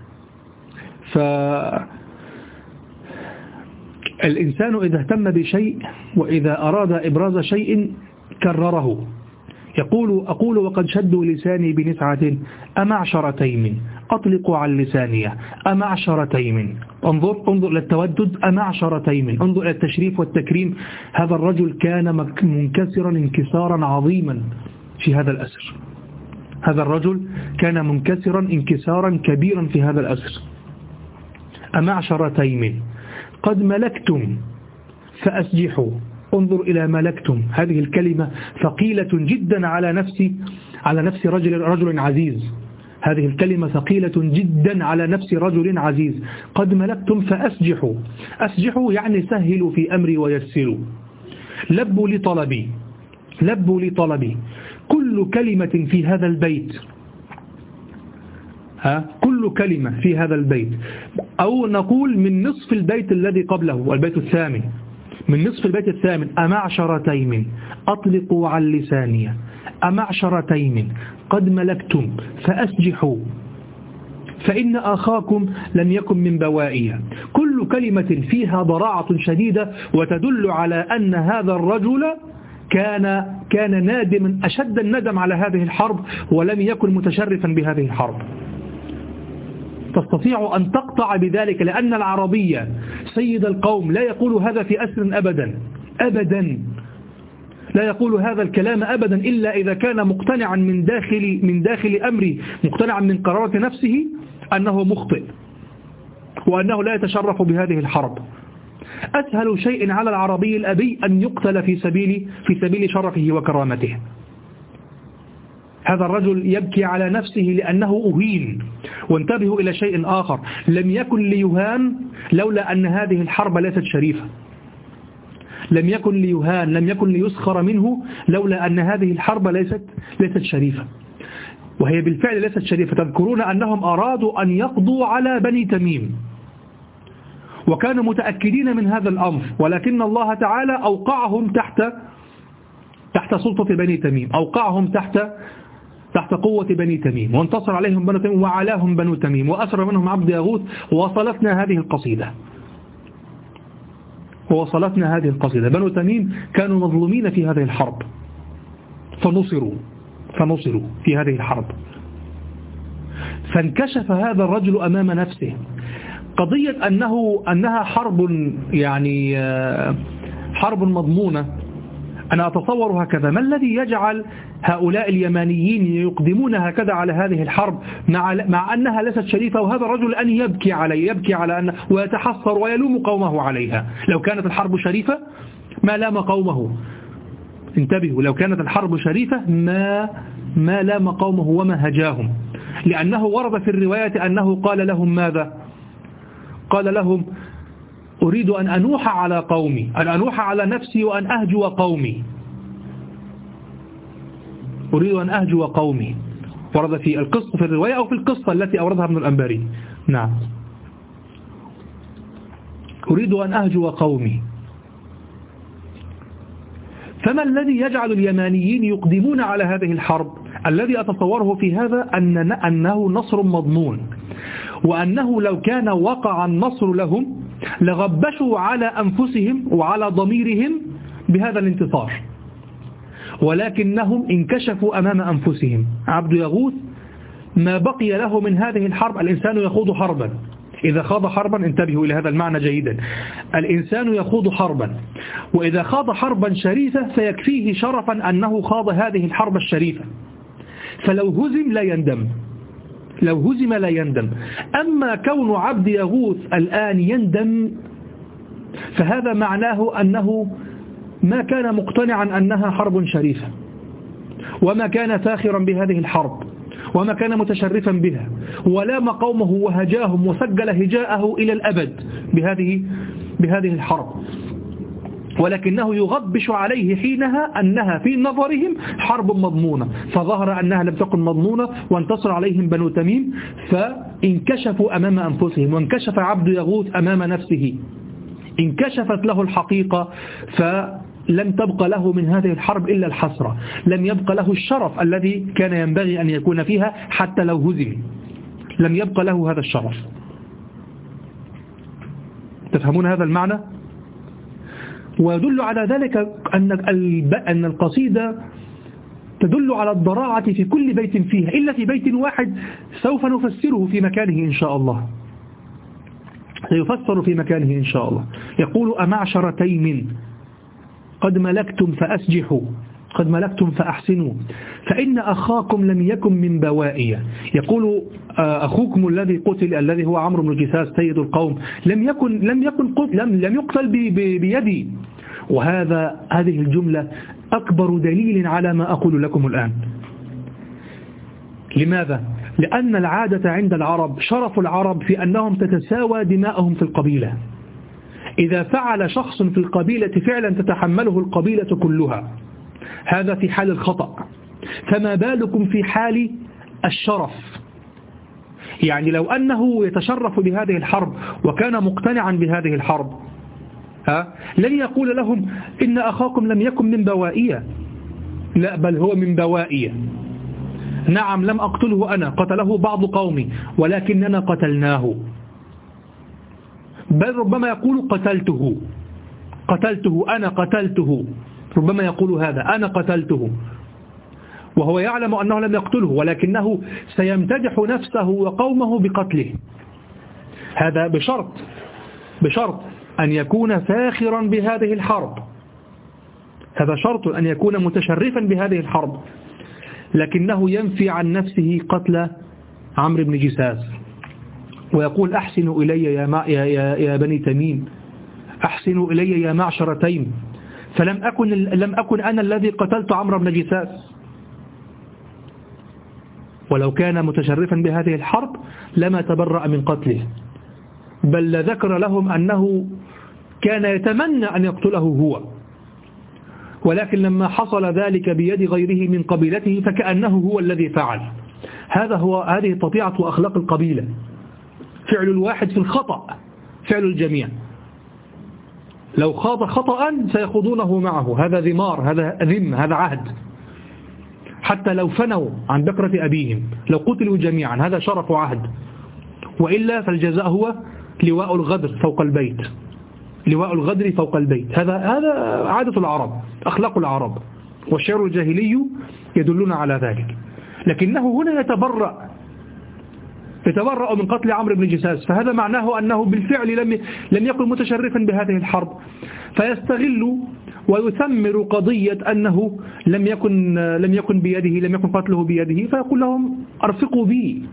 الإنسان إذا اهتم بشيء وإذا أراد إبراز شيء كرره. أقول وقد شدوا لساني بنسعة، أمعشر تيم أطلق عن لسانية، أمعشر تيم. انظر للتودد، أمعشر تيم، انظر إلى التشريف والتكريم. هذا الرجل كان منكسرا انكسارا عظيما في هذا الأسر، هذا الرجل كان منكسرا انكسارا كبيرا في هذا الأسر. أمعشر تيم قد ملكتم فأسجحوا. انظر إلى ملكتم، هذه الكلمة ثقيلة جدا على نفس رجل عزيز، هذه الكلمة ثقيلة جدا على نفس رجل عزيز. قد ملكتم فأسجحوا، أسجحوا يعني سهلوا في أمري ويسروا، لبوا لطلبي. كل كلمة في هذا البيت، كل كلمة في هذا البيت، أو نقول من نصف البيت الذي قبله والبيت الثامن، من نصف البيت الثامن، أمعشر تيم أطلقوا عن لسانية، أمعشر تيم قد ملكتم فأسجحوا، فإن أخاكم لم يكن من بوائية. كل كلمة فيها ضراعة شديدة وتدل على أن هذا الرجل كان نادما أشد الندم على هذه الحرب، ولم يكن متشرفا بهذه الحرب. تستطيع أن تقطع بذلك، لأن العربية سيد القوم لا يقول هذا في أسر أبدا، لا يقول هذا الكلام أبدا إلا إذا كان مقتنعا من داخل أمره، مقتنعا من قرارة نفسه أنه مخطئ وأنه لا يتشرف بهذه الحرب. أسهل شيء على العربي الأبي أن يقتل في سبيل شرفه وكرامته. هذا الرجل يبكي على نفسه لأنه أهين. وانتبهوا إلى شيء آخر، لم يكن ليهان لولا أن هذه الحرب ليست شريفة. لم يكن ليهان، لم يكن ليسخر منه، لولا أن هذه الحرب ليست شريفة. وهي بالفعل ليست شريفة. تذكرون أنهم أرادوا أن يقضوا على بني تميم، وكانوا متأكدين من هذا الأمر، ولكن الله تعالى أوقعهم تحت سلطة بني تميم، أوقعهم تحت قوة بني تميم، وانتصر عليهم بنو تميم وعلاهم بنو تميم، وأسر منهم عبد يغوث. ووصلتنا هذه القصيدة. بنو تميم كانوا مظلومين في هذه الحرب، فنصروا في هذه الحرب. فانكشف هذا الرجل أمام نفسه قضية أنها حرب، يعني حرب مضمونة. أنا أتصور هكذا: ما الذي يجعل هؤلاء اليمانيين يقدمون هكذا على هذه الحرب مع أنها ليست شريفة، وهذا الرجل أن يبكي على أن ويتحسر ويلوم قومه عليها؟ لو كانت الحرب شريفة ما لام قومه. انتبهوا، لو كانت الحرب شريفة ما لام قومه وما هجاهم، لأنه ورد في الرواية أنه قال لهم ماذا؟ قال لهم: أريد أن أنوح على قومي، أن أنوح على نفسي وأن أهجو قومي. أريد أن أهجو قومي. ورد في القصة في الرواية أو في القصة التي أوردها ابن الأنباري. نعم، أريد أن أهجو قومي. فما الذي يجعل اليمانيين يقدمون على هذه الحرب؟ الذي أتصوره في هذا أنه نصر مضمون، وأنه لو كان وقع النصر لهم لغبشوا على أنفسهم وعلى ضميرهم بهذا الانتصار، ولكنهم انكشفوا أمام أنفسهم. عبد يغوث ما بقي له من هذه الحرب. الإنسان يخوض حربا، إذا خاض حربا، انتبهوا إلى هذا المعنى جيدا، الإنسان يخوض حربا، وإذا خاض حربا شريفة فيكفيه شرفا أنه خاض هذه الحرب الشريفة، فلو هزم لا يندم. أما كون عبد يغوث الآن يندم فهذا معناه أنه ما كان مقتنعا أنها حرب شريفة، وما كان فاخرا بهذه الحرب، وما كان متشرفا بها، ولام قومه وهجاهم وسجل هجاءه إلى الأبد بهذه الحرب، ولكنه يغبش عليه حينها أنها في نظرهم حرب مضمونة، فظهر أنها لم تكن مضمونة، وانتصر عليهم بنو تميم، فانكشفوا أمام أنفسهم، وانكشف عبد يغوث أمام نفسه، انكشفت له الحقيقة، فلم تبقى له من هذه الحرب إلا الحسرة، لم يبقى له الشرف الذي كان ينبغي أن يكون فيها، حتى لو هزم لم يبقى له هذا الشرف. تفهمون هذا المعنى؟ ويدل على ذلك أن القصيدة تدل على الضراعة في كل بيت فيها، إلا في بيت واحد سوف نفسره في مكانه إن شاء الله، سيفسر في مكانه إن شاء الله. يقول: أمعشر تيم قد ملكتم فأسجحوا، قد ملكتم فأحسنوا، فإن أخاكم لم يكن من بوائي. يقول أخوكم الذي قتل، الذي هو عمرو بن جثاث سيد القوم، لم يقتل بيدي. هذه الجملة أكبر دليل على ما أقول لكم الآن. لماذا؟ لأن العادة عند العرب، شرف العرب في أنهم تتساوى دماءهم في القبيلة. إذا فعل شخص في القبيلة فعلا تتحمله القبيلة كلها، هذا في حال الخطأ، فما بالكم في حال الشرف؟ يعني لو أنه يتشرف بهذه الحرب وكان مقتنعا بهذه الحرب، لن يقول لهم إن أخاكم لم يكن من بوائية، لا، بل هو من بوائية. نعم، لم أقتله أنا، قتله بعض قومي، ولكننا قتلناه. بل ربما يقول قتلته أنا قتلته، ربما يقول هذا، أنا قتلته، وهو يعلم أنه لم يقتله، ولكنه سيمتدح نفسه وقومه بقتله. هذا بشرط أن يكون فاخرا بهذه الحرب، هذا شرط أن يكون متشرفا بهذه الحرب، لكنه ينفي عن نفسه قتل عمرو بن جثاث، ويقول: أحسنوا إلي يا بني تميم، أحسنوا إلي يا معشر تيم، لم أكن أنا الذي قتلت عمرو بن جثاث. ولو كان متشرفا بهذه الحرب لما تبرأ من قتله، بل ذكر لهم أنه كان يتمنى أن يقتله هو، ولكن لما حصل ذلك بيد غيره من قبيلته فكأنه هو الذي فعل. هذه طبيعة وأخلاق القبيلة، فعل الواحد في الخطأ فعل الجميع، لو خاض خطأ سيخوضونه معه، هذا ذمار، هذا ذم، هذا عهد. حتى لو فنوا عن بكرة أبيهم، لو قتلوا جميعا، هذا شرف وعهد، وإلا فالجزاء هو لواء الغدر فوق البيت، لواء الغدر فوق البيت. هذا عادة العرب، أخلاق العرب، والشعر الجاهلي يدلون على ذلك. لكنه هنا يتبرأ من قتل عمرو بن جساس، فهذا معناه أنه بالفعل لم يكن متشرفا بهذه الحرب، فيستغل ويثمر قضية أنه لم يكن بيده، لم يكن قتله بيده، فيقول لهم أرفقوا بي،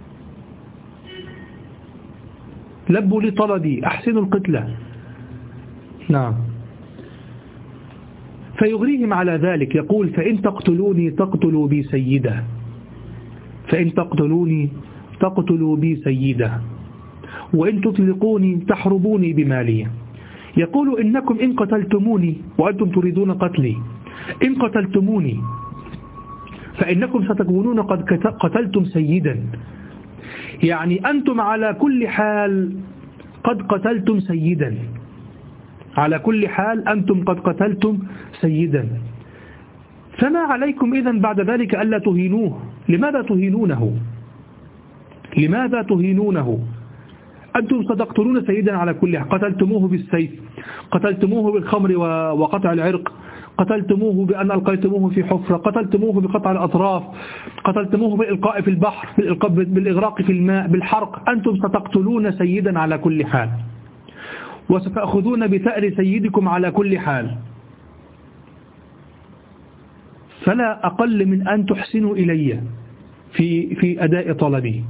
لبوا لي طلدي، أحسنوا القتلة. نعم. فيغريهم على ذلك، يقول فإن تقتلوني تقتلوا بي سيدة، فإن تقتلوني تقتلوا بي سيدة، وإن تطلقوني تحربوني بمالي. يقول إنكم إن قتلتموني وأنتم تريدون قتلي، إن قتلتموني فإنكم ستكونون قد قتلتم سيدا، يعني أنتم على كل حال قد قتلتم سيدا، على كل حال أنتم قد قتلتم سيدا، فما عليكم إذن بعد ذلك ألا تهينوه. لماذا تهينونه؟ لماذا تهينونه؟ أنتم ستقتلون سيدا على كل حال، قتلتموه بالسيف، قتلتموه بالخمر وقطع العرق، قتلتموه بأن ألقيتموه في حفرة، قتلتموه بقطع الأطراف، قتلتموه بالإلقاء في البحر، بالإغراق في الماء، بالحرق. أنتم ستقتلون سيدا على كل حال، وستأخذون بثأر سيدكم على كل حال، فلا أقل من أن تحسنوا إلي في أداء طلبي.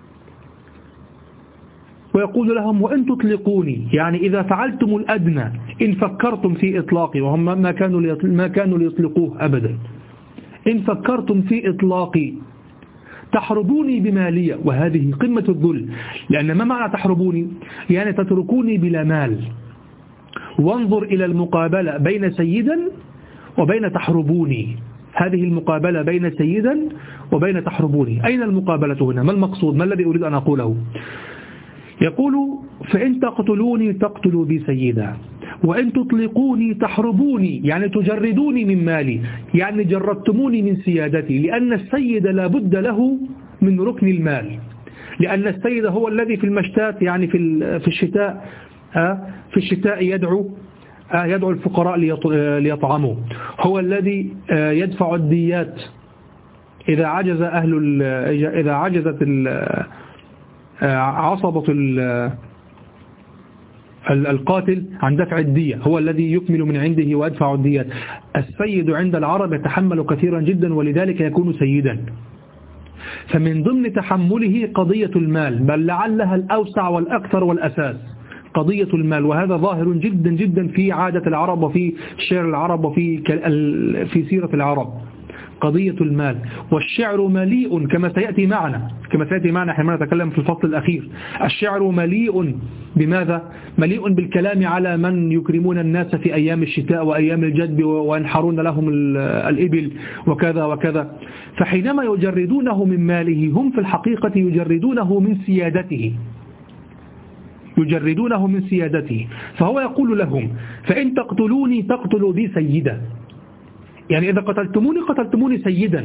ويقول لهم وإن تطلقوني، يعني إذا فعلتم الأدنى، إن فكرتم في إطلاقي، وهم ما كانوا ليطلقوه أبدا، إن فكرتم في إطلاقي تحربوني بمالية، وهذه قمة الذل، لأن ما معنى تحربوني؟ يعني تتركوني بلا مال. وانظر إلى المقابلة بين سيدا وبين تحربوني، هذه المقابلة بين سيدا وبين تحربوني. أين المقابلة هنا؟ ما المقصود؟ ما الذي أريد أن أقوله؟ يقول فإن تقتلوني تقتلوا بي سيدا، وإن تطلقوني تحربوني، يعني تجردوني من مالي، يعني جردتموني من سيادتي، لأن السيد لا بد له من ركن المال، لأن السيد هو الذي في المشتات، يعني في الشتاء يدعو الفقراء ليطعموا، هو الذي يدفع الديات إذا عجزت عصبة القاتل عن دفع الدية، هو الذي يكمل من عنده ويدفع الديات. السيد عند العرب يتحمل كثيرا جدا، ولذلك يكون سيدا. فمن ضمن تحمله قضية المال، بل لعلها الأوسع والأكثر والأساس، قضية المال. وهذا ظاهر جدا جدا في عادة العرب وفي شعر العرب وفي سيرة العرب، قضية المال. والشعر مليء كما سيأتي معنا حينما نتكلم في الفصل الأخير. الشعر مليء بماذا؟ مليء بالكلام على من يكرمون الناس في أيام الشتاء وأيام الجدب وينحرون لهم الإبل وكذا وكذا. فحينما يجردونه من ماله، هم في الحقيقة يجردونه من سيادته. فهو يقول لهم فإن تقتلوني تقتلوا بي سيدا، يعني إذا قتلتموني سيدا،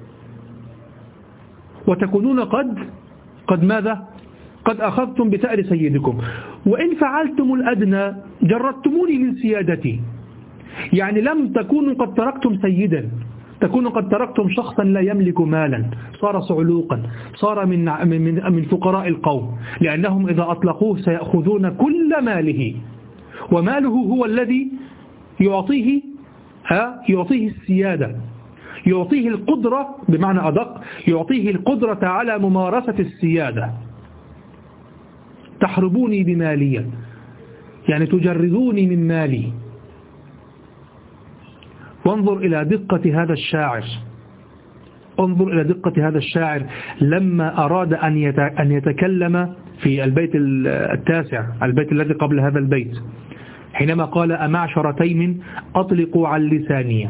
وتكونون قد ماذا؟ قد أخذتم بثأر سيدكم. وإن فعلتم الأدنى جردتموني من سيادتي، يعني لم تكونوا قد تركتم سيدا، تكونوا قد تركتم شخصا لا يملك مالا، صار صعلوقا، صار من فقراء القوم، لأنهم إذا أطلقوه سيأخذون كل ماله، وماله هو الذي يعطيه السيادة، يعطيه القدرة، بمعنى أدق يعطيه القدرة على ممارسة السيادة. تحربوني بمالي، يعني تجردوني من مالي. وانظر إلى دقة هذا الشاعر، لما أراد أن يتكلم في البيت التاسع، البيت الذي قبل هذا البيت، حينما قال أمعشر تيم أطلقوا عن لساني،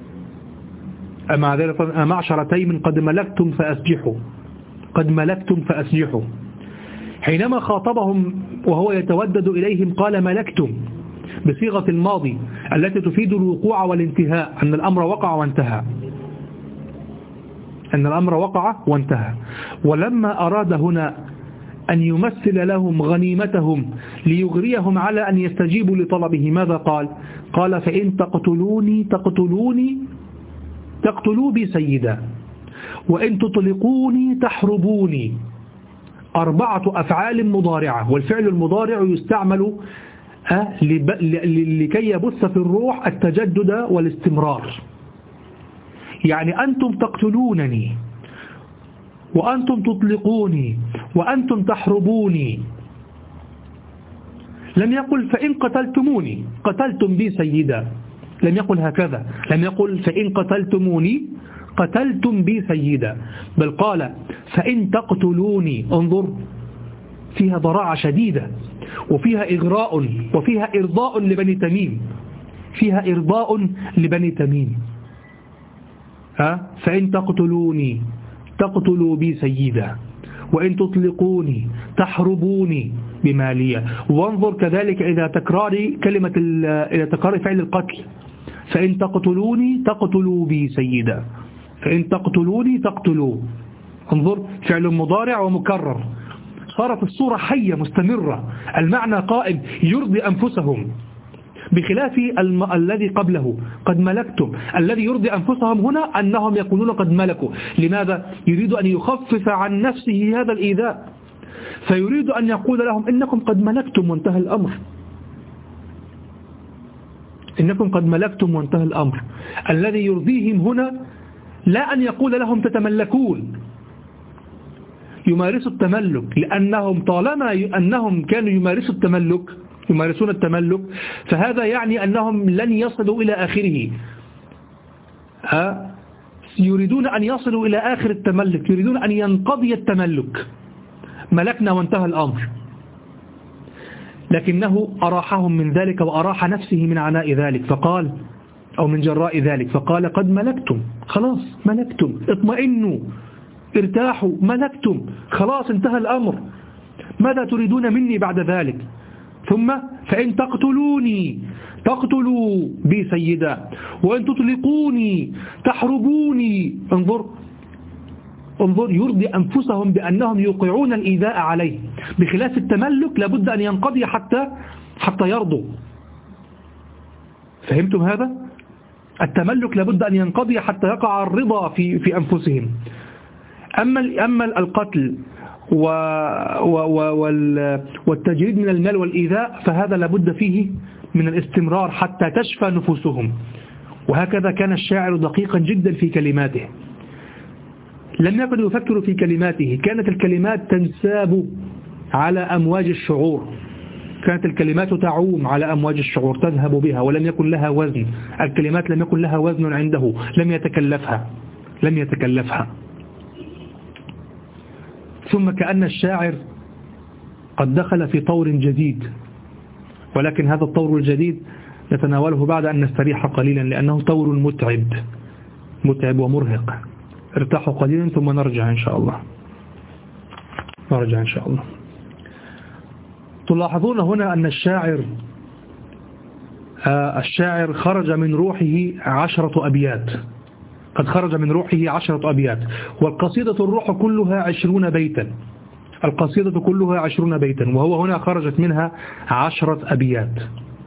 أمعشر تيم قد ملكتم فأسجحوا، قد ملكتم فأسجحوا. حينما خاطبهم وهو يتودد إليهم قال ملكتم بصيغة الماضي التي تفيد الوقوع والانتهاء، أن الأمر وقع وانتهى، أن الأمر وقع وانتهى. ولما أراد هنا أن يمثل لهم غنيمتهم ليغريهم على أن يستجيبوا لطلبه ماذا قال؟ قال فإن تقتلوني تقتلوا بي سيدا، وإن تطلقوني تحربوني. 4 أفعال مضارعة، والفعل المضارع يستعمل لكي يبث في الروح التجدد والاستمرار. يعني أنتم تقتلونني وأنتم تطلقوني وأنتم تحربوني. لم يقل فإن قتلتموني قتلتم بي سيدا، لم يقل هكذا، لم يقل فإن قتلتموني قتلتم بي سيدا، بل قال فإن تقتلوني. انظر، فيها ضراعة شديدة، وفيها إغراء، وفيها إرضاء لبني تميم، فيها إرضاء لبني تميم. فإن تقتلوني تقتلوا بي سيدا، وإن تطلقوني تحربوني بمالية. وانظر كذلك إذا تكرار فعل القتل، فإن تقتلوني تقتلوا بي سيدا، فإن تقتلوني تقتلوا. انظر، فعل مضارع ومكرر، صارت الصورة حية مستمرة، المعنى قائم، يرضي أنفسهم، بخلاف الذي قبله قد ملكتم. الذي يرضي أنفسهم هنا أنهم يقولون قد ملكوا. لماذا؟ يريد أن يخفف عن نفسه هذا الإيذاء، فيريد أن يقول لهم إنكم قد ملكتم وانتهى الأمر، إنكم قد ملكتم وانتهى الأمر. الذي يرضيهم هنا لا أن يقول لهم تتملكون، يمارسوا التملك، لأنهم طالما أنهم كانوا يمارسون التملك، فهذا يعني أنهم لن يصلوا إلى آخره. يريدون أن يصلوا إلى آخر التملك، يريدون أن ينقضي التملك، ملكنا وانتهى الأمر. لكنه أراحهم من ذلك وأراح نفسه من عناء ذلك، فقال أو من جراء ذلك فقال قد ملكتم، خلاص ملكتم، اطمئنوا ارتاحوا، ملكتم خلاص انتهى الأمر، ماذا تريدون مني بعد ذلك؟ ثم فإن تقتلوني تقتلوا بي سيدا، وإن تطلقوني تحربوني. انظر، يرضي أنفسهم بأنهم يوقعون الإيذاء عليه، بخلاف التملك لابد أن ينقضي حتى يرضوا. فهمتم هذا؟ التملك لابد أن ينقضي حتى يقع الرضا في أنفسهم. أما القتل والتجريد من المال والإيذاء فهذا لابد فيه من الاستمرار حتى تشفى نفوسهم. وهكذا كان الشاعر دقيقا جدا في كلماته، لم يكن يفكر في كلماته، كانت الكلمات تنساب على أمواج الشعور، كانت الكلمات تعوم على أمواج الشعور تذهب بها، ولم يكن لها وزن، الكلمات لم يكن لها وزن عنده، لم يتكلفها. ثم كأن الشاعر قد دخل في طور جديد، ولكن هذا الطور الجديد نتناوله بعد أن نستريح قليلا، لأنه طور متعب ومرهق. ارتاحوا قليلا ثم نرجع إن شاء الله. تلاحظون هنا أن الشاعر خرج من روحه 10 أبيات، قد خرج من روحه 10 أبيات، والقصيدة الروح كلها 20 بيتا، القصيدة كلها 20 بيتا، وهو هنا خرجت منها 10 أبيات.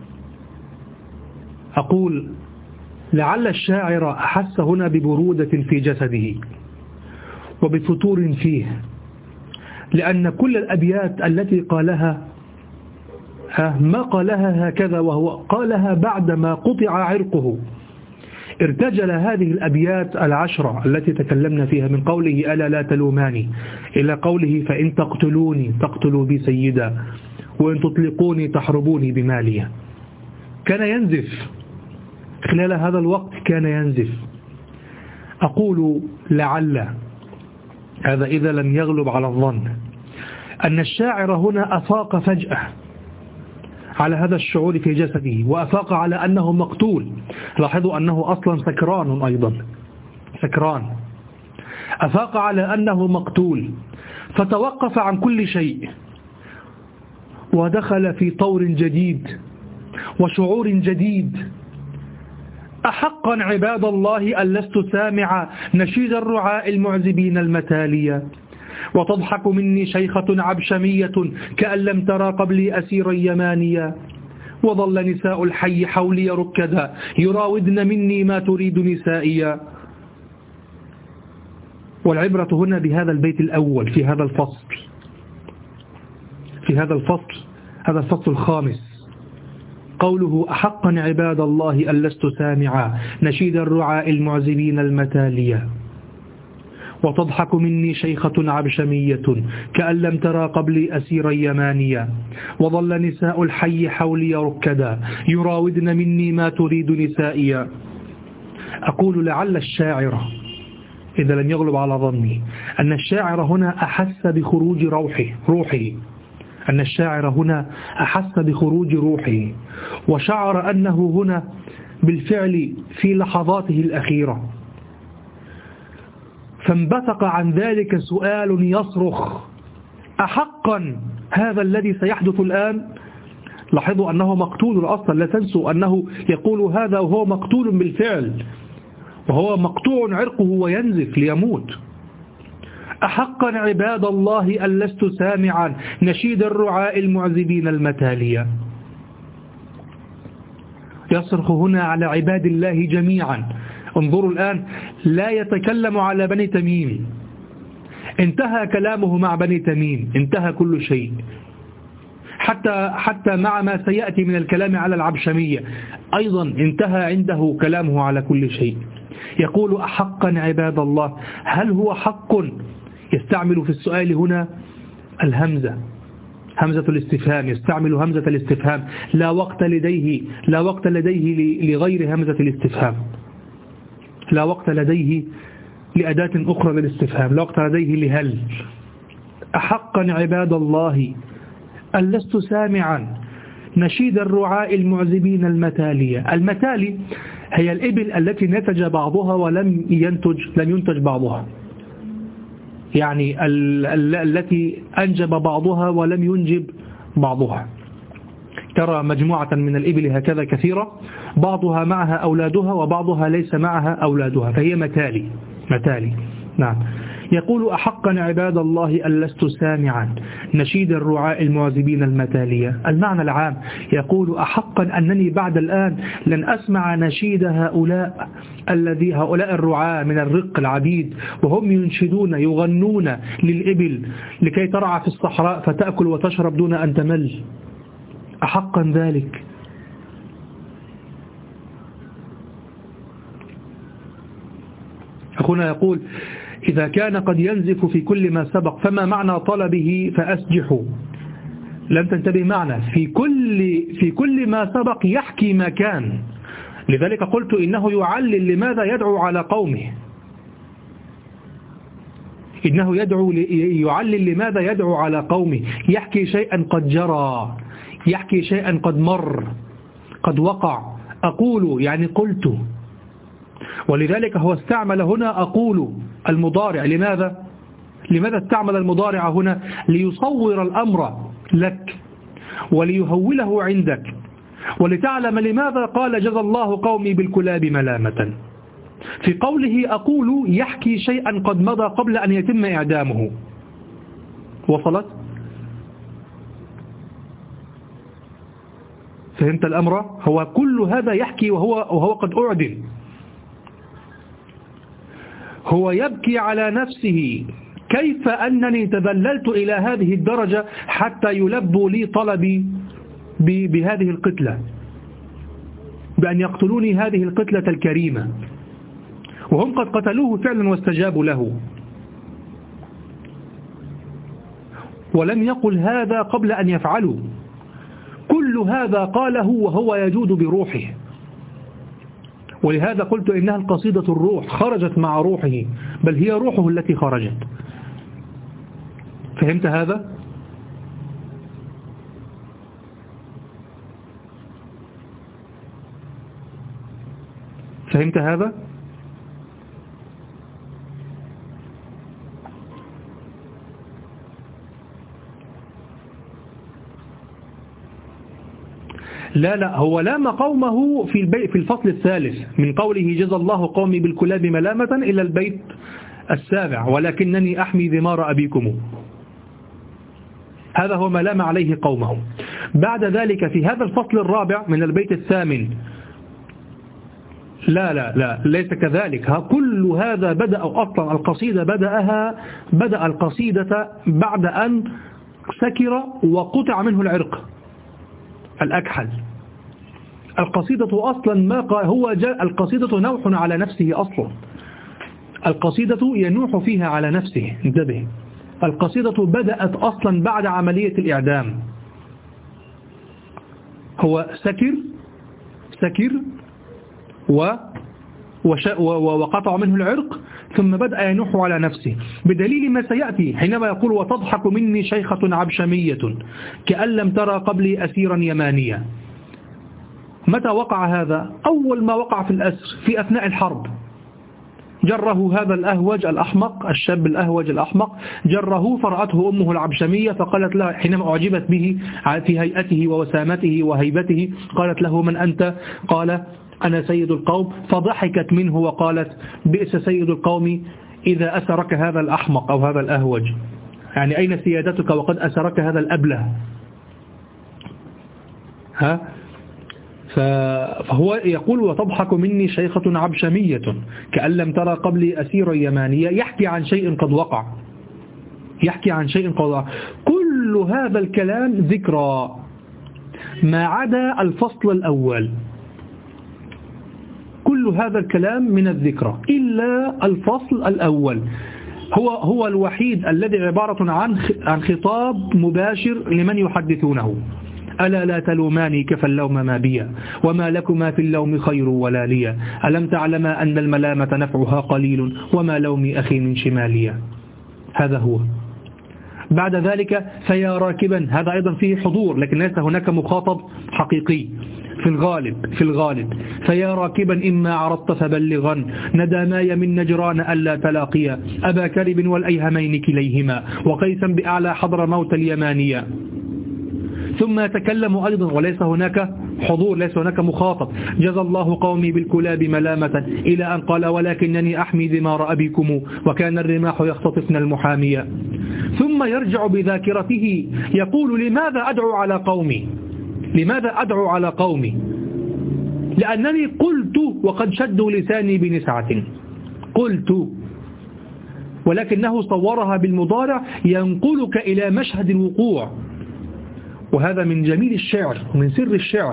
أقول لعل الشاعر أحس هنا ببرودة في جسده وبفتور فيه، لأن كل الأبيات التي قالها ما قالها هكذا، وهو قالها بعدما قطع عرقه. ارتجل هذه الأبيات 10 التي تكلمنا فيها، من قوله ألا لا تلوماني إلى قوله فإن تقتلوني تقتلوا بي سيدا، وإن تطلقوني تحربوني بمالية. كان ينزف خلال هذا الوقت، كان ينزف. أقول لعل هذا إذا لم يغلب على الظن أن الشاعر هنا أفاق فجأة على هذا الشعور في جسده، وأفاق على أنه مقتول. لاحظوا أنه أصلا سكران أيضا، سكران. أفاق على أنه مقتول، فتوقف عن كل شيء ودخل في طور جديد وشعور جديد. أحقا عباد الله أن لست سامع نشيد الرعاء المعزبين المتالية، وتضحك مني شيخة عبشمية كأن لم ترى قبلي أسيرا يمانيا، وظل نساء الحي حولي ركدا يراودن مني ما تريد نسائيا. والعبرة هنا بهذا البيت الأول في هذا الفصل، هذا الفصل الخامس، قوله أحقا عباد الله أن لست سامعا نشيد الرعاء المعزبين المتالية، وتضحك مني شيخة عبشمية كأن لم ترى قبلي أسيرا يمانيا، وظل نساء الحي حولي ركدا يراودن مني ما تريد نسائيا. أقول لعل الشاعر إذا لم يغلب على ظني أن الشاعر هنا أحس بخروج روحه، أن الشاعر هنا أحس بخروج روحه، وشعر أنه هنا بالفعل في لحظاته الأخيرة، فانبثق عن ذلك سؤال يصرخ: أحقا هذا الذي سيحدث الآن؟ لاحظوا أنه مقتول أصلا، لا تنسوا أنه يقول هذا وهو مقتول بالفعل، وهو مقطوع عرقه وينزف ليموت. أحقا عباد الله أن لست سامعا نشيد الرعاء المعزبين المتالية. يصرخ هنا على عباد الله جميعا. انظروا الآن، لا يتكلم على بني تميم، انتهى كلامه مع بني تميم، انتهى كل شيء، حتى مع ما سيأتي من الكلام على العبشمية أيضا انتهى عنده كلامه على كل شيء. يقول أحقا عباد الله، هل هو حق؟ يستعمل في السؤال هنا الهمزة، همزة الاستفهام، يستعمل همزة الاستفهام، لا وقت لديه لغير همزة الاستفهام، لا وقت لديه لأداة أخرى للاستفهام، لا وقت لديه لهل. أحقا عباد الله أن لست سامعا نشيد الرعاء المعزبين المتالية. المتالي هي الإبل التي نتج بعضها ولم ينتج بعضها، يعني التي أنجب بعضها ولم ينجب بعضها. ترى مجموعة من الإبل هكذا كثيرة، بعضها معها أولادها وبعضها ليس معها أولادها، فهي متالي. نعم. يقول أحقا عباد الله أن لست سامعا نشيد الرعاء المعزبين المتالية. المعنى العام، يقول أحقا أنني بعد الآن لن أسمع نشيد هؤلاء الرعاة من الرق العبيد، وهم ينشدون يغنون للإبل لكي ترعى في الصحراء فتأكل وتشرب دون أن تمل. أحقا ذلك. أخونا يقول: إذا كان قد ينزف في كل ما سبق فما معنى طلبه فأسجح؟ لم تنتبه معنا، في كل ما سبق يحكي ما كان، لذلك قلت إنه يعلل لماذا يدعو على قومه، إنه يعلل لماذا يدعو على قومه، يحكي شيئا قد جرى، يحكي شيئا قد مر، قد وقع. أقول يعني قلت، ولذلك هو استعمل هنا أقول المضارع. لماذا استعمل المضارع هنا؟ ليصور الأمر لك وليهوله عندك، ولتعلم لماذا قال جزى الله قومي بالكلاب ملامة. في قوله أقول يحكي شيئا قد مضى قبل أن يتم إعدامه. وصلت؟ فهمت الأمر؟ هو كل هذا يحكي وهو قد أعدم. هو يبكي على نفسه كيف أنني تذللت إلى هذه الدرجة حتى يلبوا لي طلبي بهذه القتلة، بأن يقتلوني هذه القتلة الكريمة، وهم قد قتلوه فعلا واستجابوا له. ولم يقل هذا قبل أن يفعلوا، كل هذا قاله وهو يجود بروحه. ولهذا قلت إنها القصيدة الروح، خرجت مع روحه، بل هي روحه التي خرجت. فهمت هذا؟ فهمت هذا؟ لا هو لام قومه في الفصل الثالث من قوله جزى الله قومي بالكلاب ملامة إلى البيت السابع ولكنني أحمي ذمار أبيكم. هذا هو ما لام عليه قومه. بعد ذلك في هذا الفصل الرابع من البيت الثامن لا ليس كذلك. كل هذا بدأ أصلا القصيدة بدأ القصيدة بعد أن سكر وقطع منه العرق الأكحل. القصيدة أصلا ما هو القصيدة نوح على نفسه أصلا. القصيدة ينوح فيها على نفسه. انتبه، القصيدة بدأت أصلا بعد عملية الإعدام. هو سكر وقطع منه العرق ثم بدأ ينوح على نفسه بدليل ما سيأتي حينما يقول وتضحك مني شيخة عبشمية كأن لم ترى قبلي أسيرا يمانيا. متى وقع هذا؟ أول ما وقع في الأسر في أثناء الحرب. جره هذا الأهوج الأحمق، الشاب الأهوج الأحمق جره فرأته أمه العبشمية فقالت له حينما أعجبت به في هيئته ووسامته وهيبته قالت له من أنت؟ قال أنا سيد القوم، فضحكت منه وقالت بئس سيد القوم إذا أسرك هذا الأحمق أو هذا الأهوج، يعني أين سيادتك وقد أسرك هذا الأبله. فهو يقول وتضحك مني شيخة عبشمية كأن لم ترى قبلي أسيرا يمانية، يحكي عن شيء قد وقع، كل هذا الكلام ذكرى ما عدا الفصل الأول. كل هذا الكلام من الذكرى إلا الفصل الأول هو الوحيد الذي عبارة عن خطاب مباشر لمن يحدثونه. ألا لا تلوماني كفى اللوم ما بيا وما لكما في اللوم خير ولا ليا ألم تعلما أن الملامة نفعها قليل وما لومي أخي من شماليا. هذا هو. بعد ذلك فيا راكبا، هذا أيضا فيه حضور لكن ليس هناك مخاطب حقيقي في الغالب. فيا راكبا إما عرضت فبلغا نداماي من نجران ألا تلاقيا أبا كرب والأيهمين كليهما وقيسا بأعلى حضر موت اليمانية. ثم يتكلم أيضا وليس هناك حضور، ليس هناك مخاطب. جزى الله قومي بالكلاب ملامة إلى أن قال ولكنني أحمي ذمار أبيكم وكان الرماح يختطفن المحامية. ثم يرجع بذاكرته يقول لماذا أدعو على قومي؟ لأنني قلت وقد شدوا لساني بنسعة، قلت، ولكنه صورها بالمضارع ينقلك إلى مشهد الوقوع. وهذا من جميل الشعر ومن سر الشعر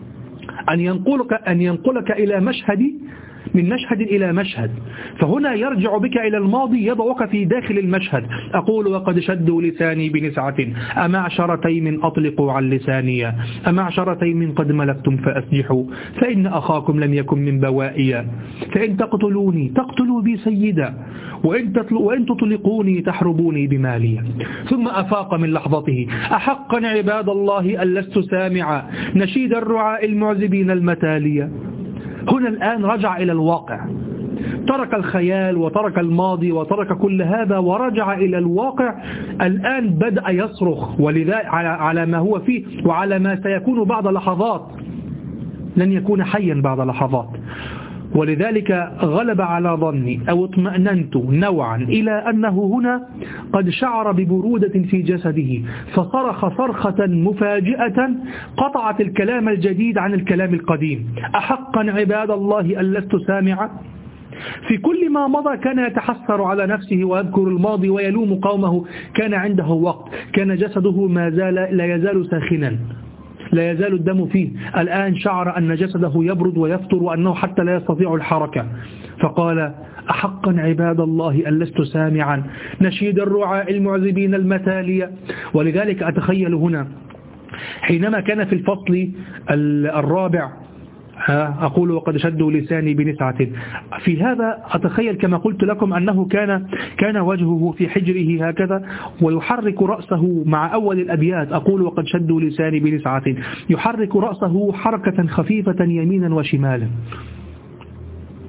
أن ينقلك إلى من مشهد إلى مشهد. فهنا يرجع بك إلى الماضي يضعك في داخل المشهد. أقول وقد شدوا لساني بنسعة أمعشر تيم أطلقوا عن لساني أمعشر تيم قد ملكتم فأسجحوا فإن أخاكم لم يكن من بوائي فإن تقتلوني تقتلوا بي سيدا وإن تطلقوني تحربوني بمالي. ثم أفاق من لحظته أحقا عباد الله أن لست سامعا نشيد الرعاء المعذبين المتالية. هنا الآن رجع إلى الواقع، ترك الخيال وترك الماضي وترك كل هذا ورجع إلى الواقع. الآن بدأ يصرخ ولذلك على ما هو فيه وعلى ما سيكون بعد لحظات، لن يكون حيا بعد لحظات. ولذلك غلب على ظني أو اطمأننت نوعا إلى أنه هنا قد شعر ببرودة في جسده فصرخ صرخة مفاجئة قطعت الكلام الجديد عن الكلام القديم. أحقا عباد الله أن لست سامعا. في كل ما مضى كان يتحسر على نفسه ويذكر الماضي ويلوم قومه. كان عنده وقت، كان جسده لا يزال ساخنا، لا يزال الدم فيه. الآن شعر أن جسده يبرد ويفطر وأنه حتى لا يستطيع الحركة. فقال أحقا عباد الله أن لست سامعا نشيد الرعاء المعذبين المتالية. ولذلك أتخيل هنا حينما كان في الفصل الرابع أقول وقد شدوا لساني بنسعة، في هذا أتخيل كما قلت لكم أنه كان وجهه في حجره هكذا ويحرك رأسه مع أول الأبيات أقول وقد شدوا لساني بنسعة، يحرك رأسه حركة خفيفة يمينا وشمالا.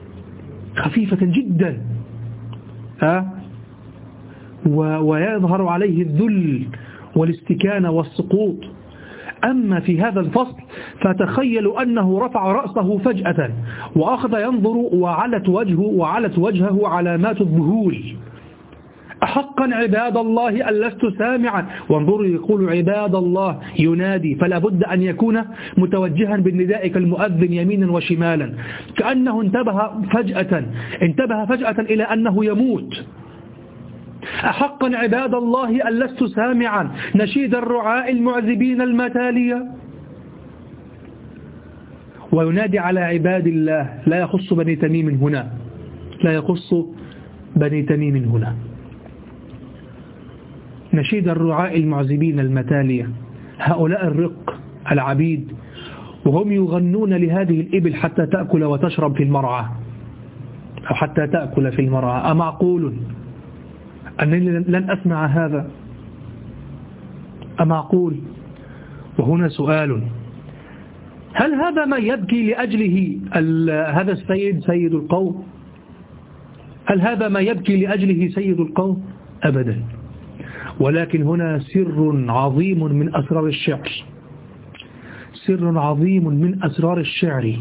خفيفة جدا، ويظهر عليه الذل والاستكانة والسقوط. أما في هذا الفصل فتخيلوا أنه رفع رأسه فجأة وأخذ ينظر وعلت وجهه علامات الذهول. أحقا عباد الله أن لست سامعا، وانظروا يقول عباد الله ينادي، فلا بد أن يكون متوجها بالنداء كالمؤذن يمينا وشمالا، كأنه انتبه فجأة إلى أنه يموت. أحقا عباد الله أن لست سامعا نشيد الرعاء المعذبين المتالية. وينادي على عباد الله، لا يخص بني تميم هنا، لا يخص بني تميم هنا. نشيد الرعاء المعذبين المتالية، هؤلاء الرق العبيد، وهم يغنون لهذه الإبل حتى تأكل وتشرب في المرعى، أو حتى تأكل في المرعى. أمعقول أنني لن أسمع هذا؟ أمعقول؟ وهنا سؤال: هل هذا ما يبكي لأجله هذا السيد سيد القوم؟ هل هذا ما يبكي لأجله سيد القوم؟ أبدا. ولكن هنا سر عظيم من أسرار الشعر، سر عظيم من أسرار الشعر،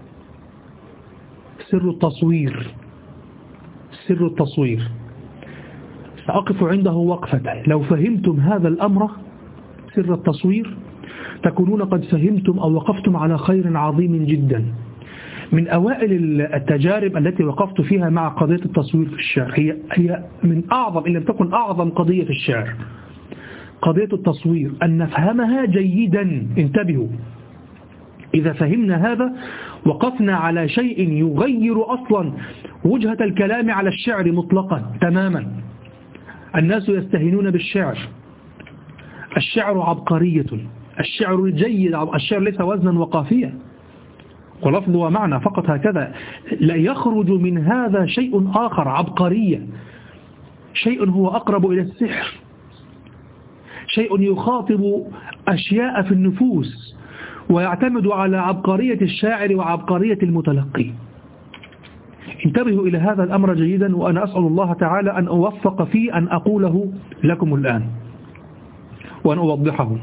سر التصوير. سر التصوير سأقف عنده وقفة. لو فهمتم هذا الأمر، سر التصوير، تكونون قد فهمتم أو وقفتم على خير عظيم جدا. من أوائل التجارب التي وقفت فيها مع قضية التصوير في الشعر، هي من أعظم إن لم تكن أعظم قضية في الشعر، قضية التصوير، أن نفهمها جيدا. انتبهوا، إذا فهمنا هذا وقفنا على شيء يغير أصلا وجهة الكلام على الشعر مطلقا تماما. الناس يستهينون بالشعر، الشعر عبقرية، الشعر جيد، الشعر ليس وزنا وقافية ولفظ ومعنى فقط هكذا، لا يخرج من هذا شيء آخر، عبقرية، شيء هو أقرب إلى السحر، شيء يخاطب أشياء في النفوس ويعتمد على عبقرية الشاعر وعبقرية المتلقي. انتبهوا إلى هذا الأمر جيدا، وأنا أسأل الله تعالى أن أوفق فيه أن أقوله لكم الآن وأن أوضحه.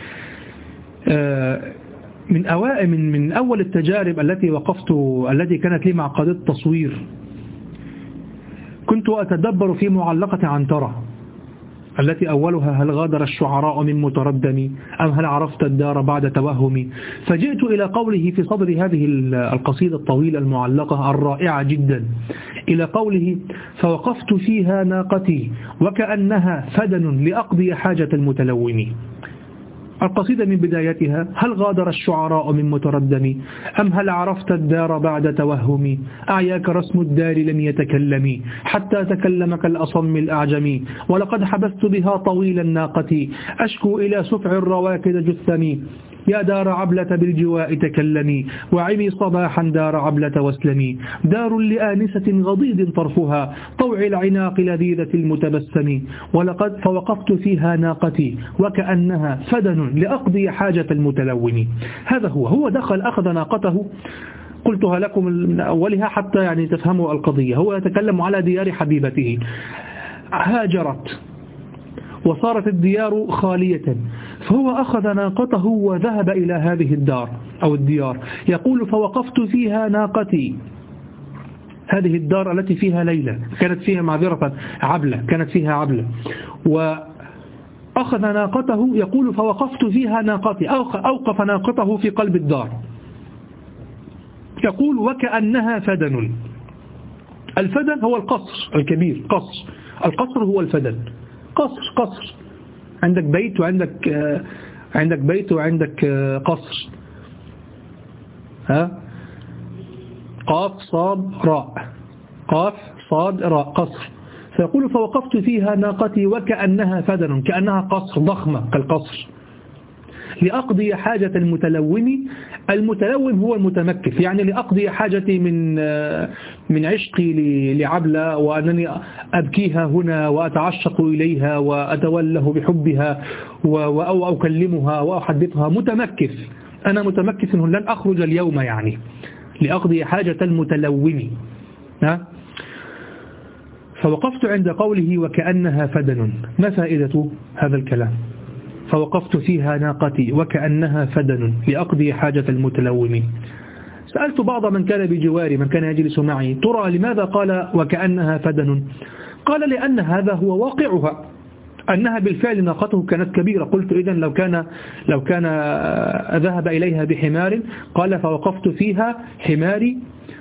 من أول التجارب التي كانت لي مع قضية التصوير، كنت أتدبر في معلقة عنترة التي أولها: هل غادر الشعراء من متردم أم هل عرفت الدار بعد توهم. فجئت إلى قوله في صدر هذه القصيدة الطويلة المعلقة الرائعة جدا، إلى قوله: فوقفت فيها ناقتي وكأنها فدن لأقضي حاجة المتلوم. القصيدة من بدايتها: هل غادر الشعراء من متردم أم هل عرفت الدار بعد توهم، أعياك رسم الدار لم يتكلم حتى تكلم كالأصم الأعجمي، ولقد حبست بها طويل الناقة أشكو إلى سفع الرواكد جثمي، يا دار عبلة بالجواء تكلمي وعمي صباحا دار عبلة واسلمي، دار لآنسة غضيض طرفها طوع العناق لذيذة المتبسم، ولقد فوقفت فيها ناقتي وكأنها فدن لأقضي حاجة المتلوم. هذا هو دخل أخذ ناقته، قلتها لكم من أولها حتى يعني تفهموا القضية. هو يتكلم على ديار حبيبته، هاجرت وصارت الديار خالية، فهو أخذ ناقته وذهب إلى هذه الدار أو الديار. يقول: فوقفت فيها ناقتي، هذه الدار التي فيها ليلى، كانت فيها معذرة عبلة، كانت فيها عبلة، وأخذ ناقته. يقول: فوقفت فيها ناقتي، أوقف ناقته في قلب الدار. يقول: وكأنها فدن. الفدن هو القصر الكبير، قصر، القصر هو الفدن، قصر، عندك بيت وعندك قصر. قاف صاد راء، قصر. فيقول: فوقفت فيها ناقتي وكأنها فدن، كأنها قصر ضخمة كالقصر، لأقضي حاجة المتلوم. المتلوم هو المتمكف، يعني لأقضي حاجتي من عشقي لعبلة، وأنني أبكيها هنا وأتعشق إليها وأتوله بحبها وأكلمها وأحدثها. متمكف، أنا متمكف، لن أخرج اليوم، يعني لأقضي حاجة المتلوم. فوقفت عند قوله وكأنها فدن. ما فائدة هذا الكلام؟ فوقفت فيها ناقتي وكأنها فدن لأقضي حاجة المتلوم. سألت بعض من كان بجواري، من كان يجلس معي، ترى لماذا قال وكأنها فدن؟ قال لأن هذا هو واقعها، أنها بالفعل ناقته كانت كبيرة. قلت إذن لو كان ذهب إليها بحمار، قال فوقفت فيها حماري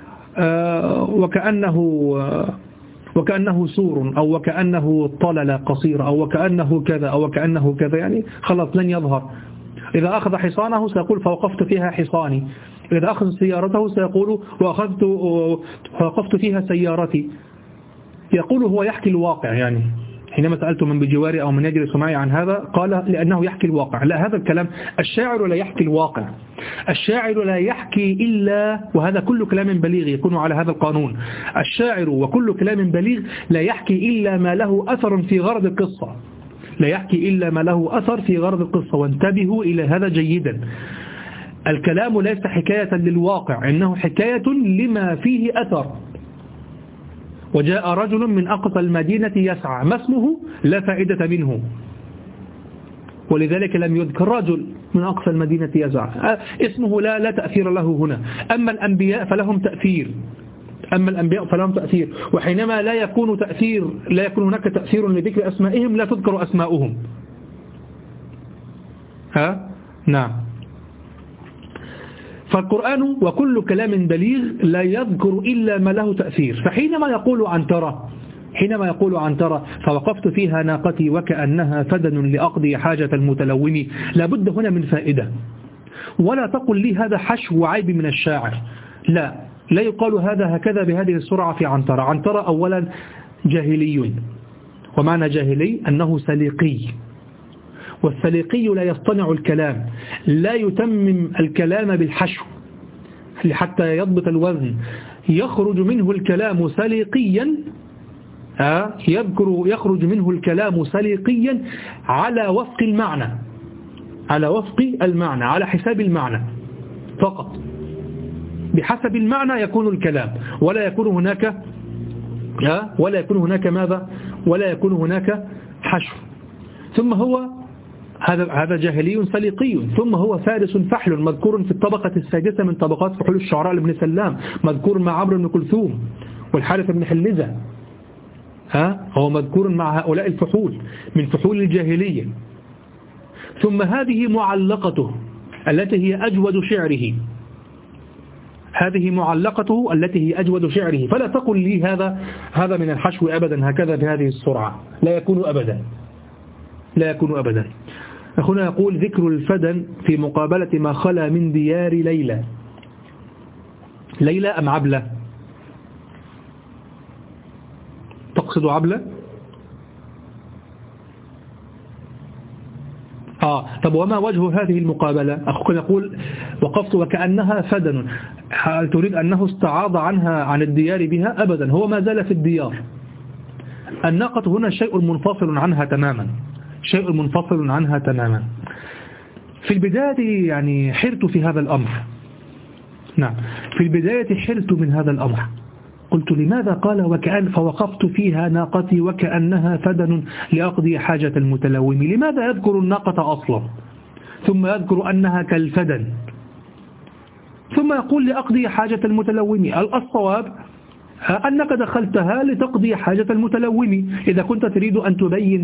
وكأنه سور، أو وكأنه طلل قصير، أو وكأنه كذا أو وكأنه كذا، يعني خلاص لن يظهر. إذا أخذ حصانه سيقول فوقفت فيها حصاني، إذا أخذ سيارته سيقول فوقفت فيها سيارتي. يقول هو يحكي الواقع. يعني حينما سألت من بجواري أو من يجلس معي عن هذا، قال لأنه يحكي الواقع. لا، هذا الكلام الشاعر لا يحكي الواقع. الشاعر لا يحكي إلا، وهذا كل كلام بليغ يكون على هذا القانون، الشاعر وكل كلام بليغ لا يحكي إلا ما له أثر في غرض القصة، لا يحكي إلا ما له أثر في غرض القصة. وانتبهوا إلى هذا جيدا، الكلام ليس حكاية للواقع، إنه حكاية لما فيه أثر. وجاء رجل من أقصى المدينة يسعى، ما اسمه؟ لا فائدة منه، ولذلك لم يذكر رجل من أقصى المدينة يسعى، اسمه لا تأثير له هنا. أما الأنبياء فلهم تأثير، وحينما لا يكون هناك تأثير لذكر أسمائهم لا تذكر أسماؤهم. نعم. فالقرآن وكل كلام بليغ لا يذكر إلا ما له تأثير. فحينما يقول عن ترى فوقفت فيها ناقتي وكأنها فدن لأقضي حاجة المتلوم، لابد هنا من فائدة. ولا تقل لي هذا حشو عيب من الشاعر، لا يقال هذا هكذا بهذه السرعة في عنترة. عنترة أولا جاهلي، ومعنى جاهلي أنه سليقي، والسليقي لا يصطنع الكلام، لا يتمم الكلام بالحشو حتى يضبط الوزن، يخرج منه الكلام سليقيا، يخرج منه الكلام سليقيا على وفق المعنى، على حساب المعنى فقط. بحسب المعنى يكون الكلام، ولا يكون هناك حشو. ثم هو هذا جاهلي سليقي، ثم هو فارس فحل مذكور في الطبقة السادسة من طبقات فحول الشعراء لابن سلام، مذكور مع عمرو بن كلثوم والحارث بن حلزة. هو مذكور مع هؤلاء الفحول من فحول الجاهلية. ثم هذه معلقته التي هي أجود شعره، فلا تقل لي هذا من الحشو أبدا هكذا بهذه السرعة، لا يكون أبدا. أخونا يقول ذكر الفدن في مقابلة ما خلا من ديار ليلى أم عبلة؟ تقصد عبلة؟ طب وما وجه هذه المقابلة؟ أخوك يقول وقفت وكأنها فدن، هل تريد أنه استعاض عنها عن الديار بها؟ أبدا، هو ما زال في الديار. الناقة هنا شيء منفصل عنها تماما. في البداية يعني حرت في هذا الأمر. نعم، في البداية حرت من هذا الأمر. قلت لماذا قال فوقفت فيها ناقتي وكأنها فدن لأقضي حاجة المتلوم؟ لماذا يذكر الناقة أصلا ثم يذكر أنها كالفدن ثم يقول لأقضي حاجة المتلوم؟ الصواب أنك دخلتها لتقضي حاجة المتلوم. إذا كنت تريد أن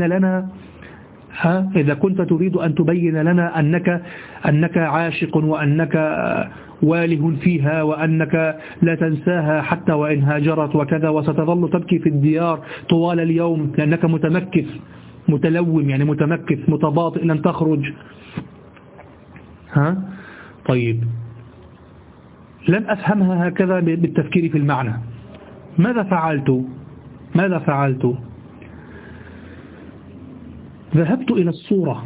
تبين لنا أنك عاشق وأنك واله فيها وأنك لا تنساها حتى وإن هاجرت وكذا، وستظل تبكي في الديار طوال اليوم لأنك متمكث متلوم، يعني متمكث متباطئ لن تخرج. طيب، لم أفهمها هكذا بالتفكير في المعنى. ماذا فعلت؟ ذهبت إلى الصورة،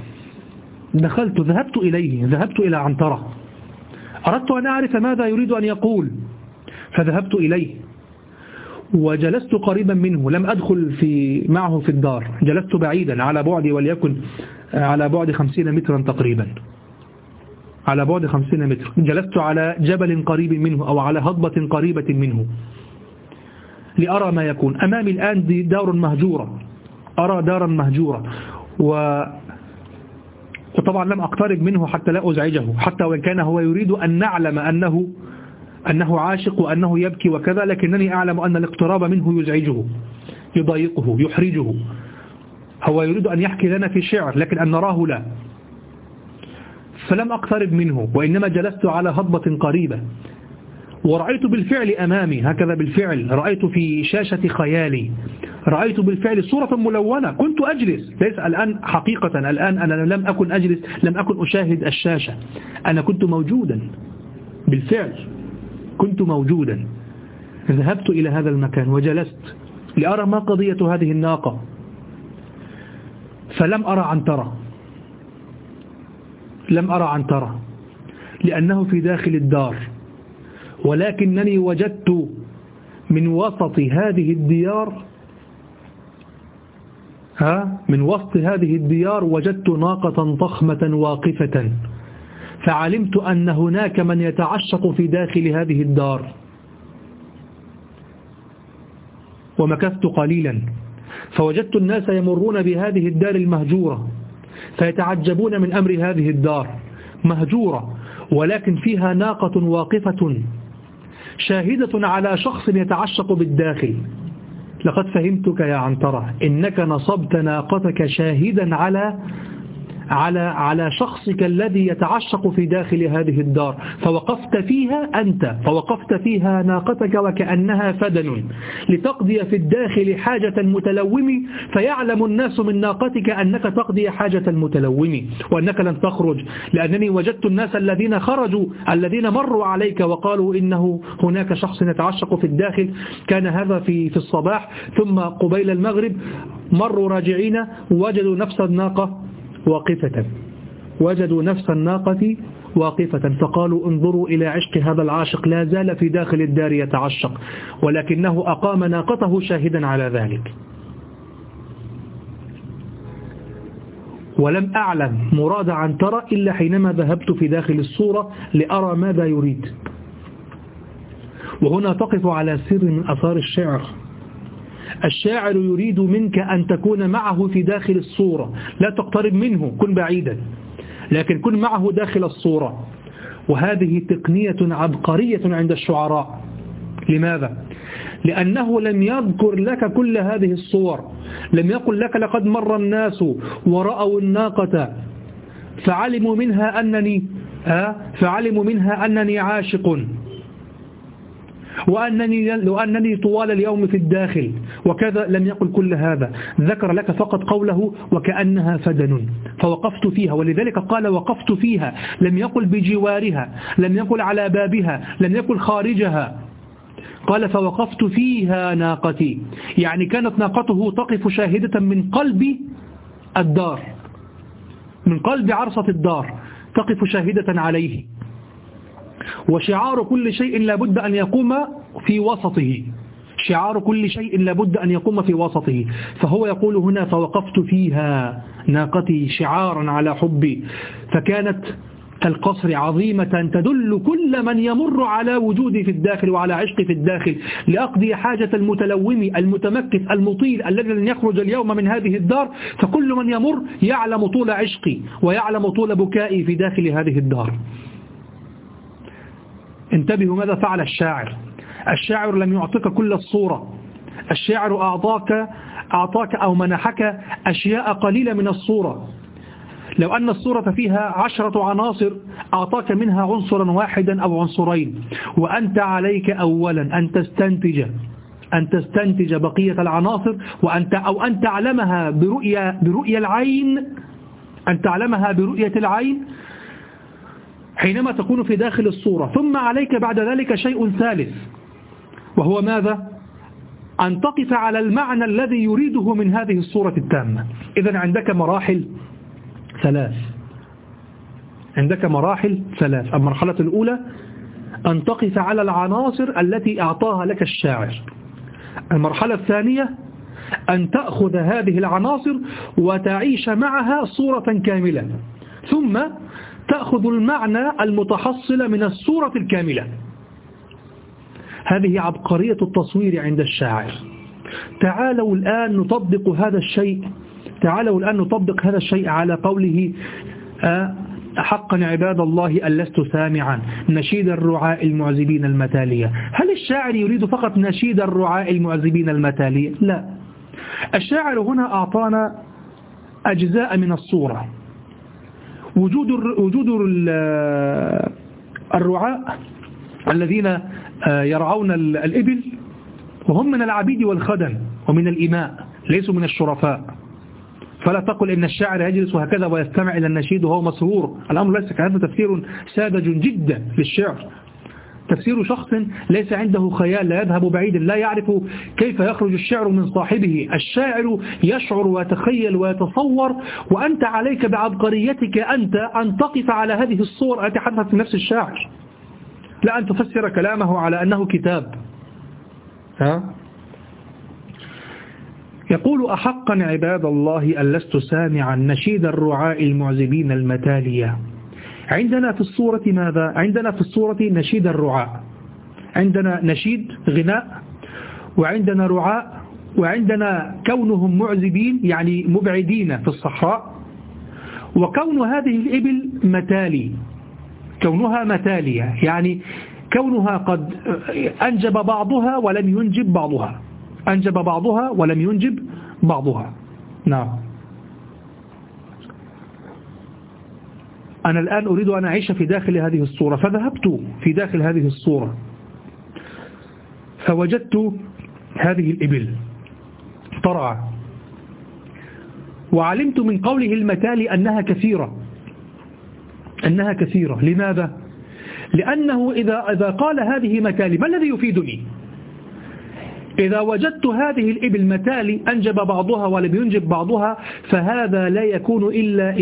ذهبت إلى عنترة، أردت أن أعرف ماذا يريد أن يقول، فذهبت إليه وجلست قريبا منه، لم أدخل معه في الدار، جلست بعيدا على بعد وليكن على بعد 50 مترا تقريبا، على بعد 50 متر. جلست على جبل قريب منه أو على هضبة قريبة منه. لأرى ما يكون أمامي الآن دي دار مهجورة، أرى دارا مهجورة، وطبعا لم أقترب منه حتى لا أزعجه، حتى وإن كان هو يريد أن نعلم أنه عاشق وأنه يبكي وكذا، لكنني أعلم أن الاقتراب منه يزعجه، يضايقه، يحرجه. هو يريد أن يحكي لنا في شعر لكن أن نراه لا. فلم أقترب منه، وإنما جلست على هضبة قريبة، ورأيت بالفعل أمامي هكذا، بالفعل رأيت في شاشة خيالي، رأيت بالفعل صورة ملونة. كنت أجلس، ليس الآن حقيقة، الآن أنا لم أكن أجلس، لم أكن أشاهد الشاشة، أنا كنت موجودا بالفعل، كنت موجودا. ذهبت إلى هذا المكان وجلست لأرى ما قضية هذه الناقة، فلم أرى عنترة، لم أرى عنترة لأنه في داخل الدار، ولكنني وجدت من وسط هذه الديار، من وسط هذه الديار وجدت ناقة ضخمة واقفة، فعلمت أن هناك من يتعشق في داخل هذه الدار. ومكثت قليلا فوجدت الناس يمرون بهذه الدار المهجورة، فيتعجبون من أمر هذه الدار مهجورة، ولكن فيها ناقة واقفة شاهدة على شخص يتعشق بالداخل. لقد فهمتك يا عنترة، إنك نصبت ناقتك شاهدا على شخصك الذي يتعشق في داخل هذه الدار، فوقفت فيها أنت، فوقفت فيها ناقتك وكأنها فدن لتقضي في الداخل حاجة المتلوم، فيعلم الناس من ناقتك أنك تقضي حاجة المتلوم وأنك لن تخرج. لأنني وجدت الناس الذين خرجوا، الذين مروا عليك وقالوا إنه هناك شخص يتعشق في الداخل، كان هذا في الصباح، ثم قبيل المغرب مروا راجعين وجدوا نفس الناقة واقفة، وجدوا نفس الناقة واقفة، فقالوا انظروا إلى عشق هذا العاشق، لا زال في داخل الدار يتعشق، ولكنه أقام ناقته شاهدا على ذلك. ولم أعلم مراد عنترة إلا حينما ذهبت في داخل الصورة لأرى ماذا يريد. وهنا تقف على سر من أثار الشعر. الشاعر يريد منك أن تكون معه في داخل الصورة، لا تقترب منه، كن بعيدا، لكن كن معه داخل الصورة. وهذه تقنية عبقرية عند الشعراء. لماذا؟ لأنه لم يذكر لك كل هذه الصور، لم يقل لك لقد مر الناس ورأوا الناقة فعلموا منها أنني عاشق، وأنني طوال اليوم في الداخل وكذا. لم يقل كل هذا، ذكر لك فقط قوله وكأنها فدن، فوقفت فيها. ولذلك قال وقفت فيها، لم يقل بجوارها، لم يقل على بابها، لم يقل خارجها، قال فوقفت فيها ناقتي، يعني كانت ناقته تقف شاهدة من قلب الدار، من قلب عرصة الدار، تقف شاهدة عليه. وشعار كل شيء لابد أن يقوم في وسطه، شعار كل شيء لابد أن يقوم في وسطه. فهو يقول هنا فوقفت فيها ناقتي شعارا على حبي، فكانت كالقصر عظيمة تدل كل من يمر على وجودي في الداخل وعلى عشقي في الداخل، لأقضي حاجة المتلوم المتمكث المطيل الذي لن يخرج اليوم من هذه الدار. فكل من يمر يعلم طول عشقي ويعلم طول بكائي في داخل هذه الدار. انتبهوا ماذا فعل الشاعر. الشاعر لم يعطيك كل الصورة، الشاعر أعطاك أو منحك أشياء قليلة من الصورة. لو أن الصورة فيها 10 عناصر أعطاك منها عنصرا واحدا أو عنصرين، وأنت عليك أولا أن تستنتج بقية العناصر، أن تعلمها برؤية العين، أن تعلمها برؤية العين حينما تكون في داخل الصورة. ثم عليك بعد ذلك شيء ثالث، وهو ماذا؟ أن تقف على المعنى الذي يريده من هذه الصورة التامة. إذن عندك مراحل ثلاث. المرحلة الأولى أن تقف على العناصر التي أعطاها لك الشاعر. المرحلة الثانية أن تأخذ هذه العناصر وتعيش معها صورة كاملة، ثم تأخذ المعنى المتحصل من الصورة الكاملة. هذه عبقرية التصوير عند الشاعر. تعالوا الآن نطبق هذا الشيء على قوله حقا عباد الله أن لست سامعا نشيد الرعاء المعزبين المتالية. هل الشاعر يريد فقط نشيد الرعاء المعزبين المتالية؟ لا، الشاعر هنا أعطانا أجزاء من الصورة. وجود الرعاء الذين يرعون الإبل، وهم من العبيد والخدم ومن الإماء، ليسوا من الشرفاء. فلا تقل إن الشاعر يجلس هكذا ويستمع إلى النشيد وهو مسرور. الأمر ليس كهذا، تفسير ساذج جدا للشعر، تفسير شخص ليس عنده خيال، لا يذهب بعيدا، لا يعرف كيف يخرج الشعر من صاحبه. الشاعر يشعر ويتخيل ويتصور، وأنت عليك بعبقريتك أنت أن تقف على هذه الصور التي حدثت في نفس الشاعر، لا أن تفسر كلامه على أنه كتاب. يقول أحقا عباد الله أن لست سامعا نشيد الرعاء المعزبين المتالية. عندنا في الصورة ماذا؟ عندنا في الصورة نشيد الرعاء، عندنا نشيد غناء، وعندنا رعاء، وعندنا كونهم معزبين يعني مبعدين في الصحراء، وكون هذه الإبل متالي، كونها متالية يعني كونها قد أنجب بعضها ولم ينجب بعضها، أنجب بعضها ولم ينجب بعضها. نعم، أنا الآن أريد أن أعيش في داخل هذه الصورة، فذهبت في داخل هذه الصورة فوجدت هذه الإبل ترعى، وعلمت من قوله المتالي أنها كثيرة، أنها كثيرة. لماذا؟ لأنه إذا قال هذه متالي ما الذي يفيدني؟ إذا وجدت هذه الإبل متالي أنجب بعضها ولم ينجب بعضها، فهذا لا يكون إلا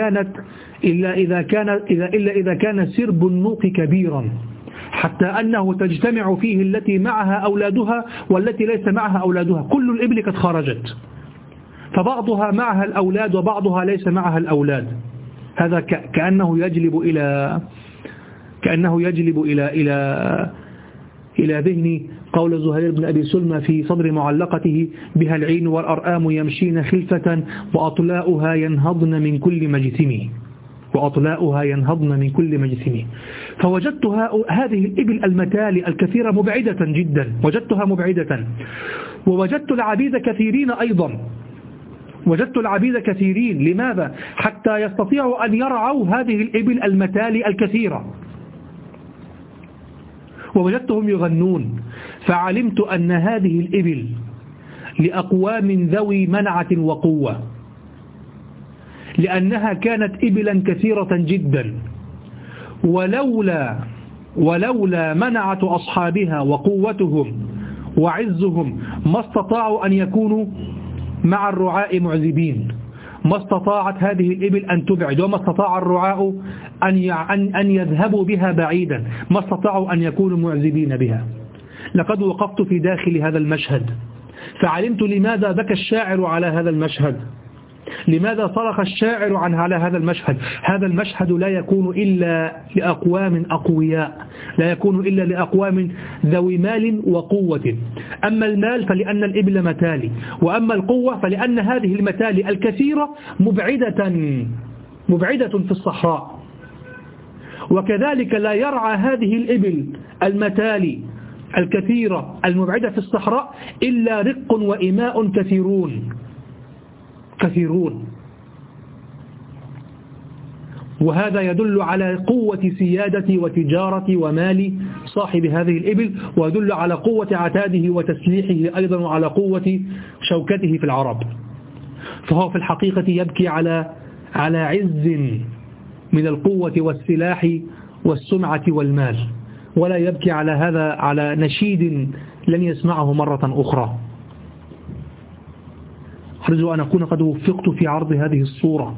إذا كان سرب النوق كبيرا، حتى أنه تجتمع فيه التي معها أولادها والتي ليس معها أولادها. كل الإبل قد خرجت، فبعضها معها الأولاد وبعضها ليس معها الأولاد. هذا كأنه يجلب إلى ذهني قول زهير بن أبي سلمى في صدر معلقته: بها العين والأرآم يمشين خلفة وأطلاؤها ينهضن من كل مجسم. فوجدت هذه الإبل المتالي الكثيرة مبعدة جدا، وجدتها مبعدة. ووجدت العبيد كثيرين أيضا، وجدت العبيد كثيرين. لماذا؟ حتى يستطيعوا أن يرعوا هذه الإبل المتالي الكثيرة. ووجدتهم يغنون، فعلمت أن هذه الإبل لأقوام ذوي منعة وقوة، لأنها كانت إبلا كثيرة جدا، ولولا منعة أصحابها وقوتهم وعزهم ما استطاعوا أن يكونوا مع الرعاء معزبين، ما استطاعت هذه الإبل أن تبعد، وما استطاع الرعاء أن يذهبوا بها بعيدا، ما استطاعوا أن يكونوا معزبين بها. لقد وقفت في داخل هذا المشهد فعلمت لماذا بكى الشاعر على هذا المشهد، لماذا صرخ الشاعر على هذا المشهد. هذا المشهد لا يكون إلا لأقوام أقوياء، لا يكون إلا لأقوام ذوي مال وقوة. أما المال فلأن الإبل متالي، وأما القوة فلأن هذه المتالي الكثيرة مبعدة في الصحراء. وكذلك لا يرعى هذه الإبل المتالي الكثيرة المبعدة في الصحراء إلا رق وإماء كثيرون. وهذا يدل على قوة سيادة وتجارة ومال صاحب هذه الإبل، ويدل على قوة عتاده وتسليحه أيضا، وعلى قوة شوكته في العرب. فهو في الحقيقة يبكي على عز من القوة والسلاح والسمعة والمال، ولا يبكي على نشيد لن يسمعه مرة أخرى. أرجو أن أكون قد وفقت في عرض هذه الصورة.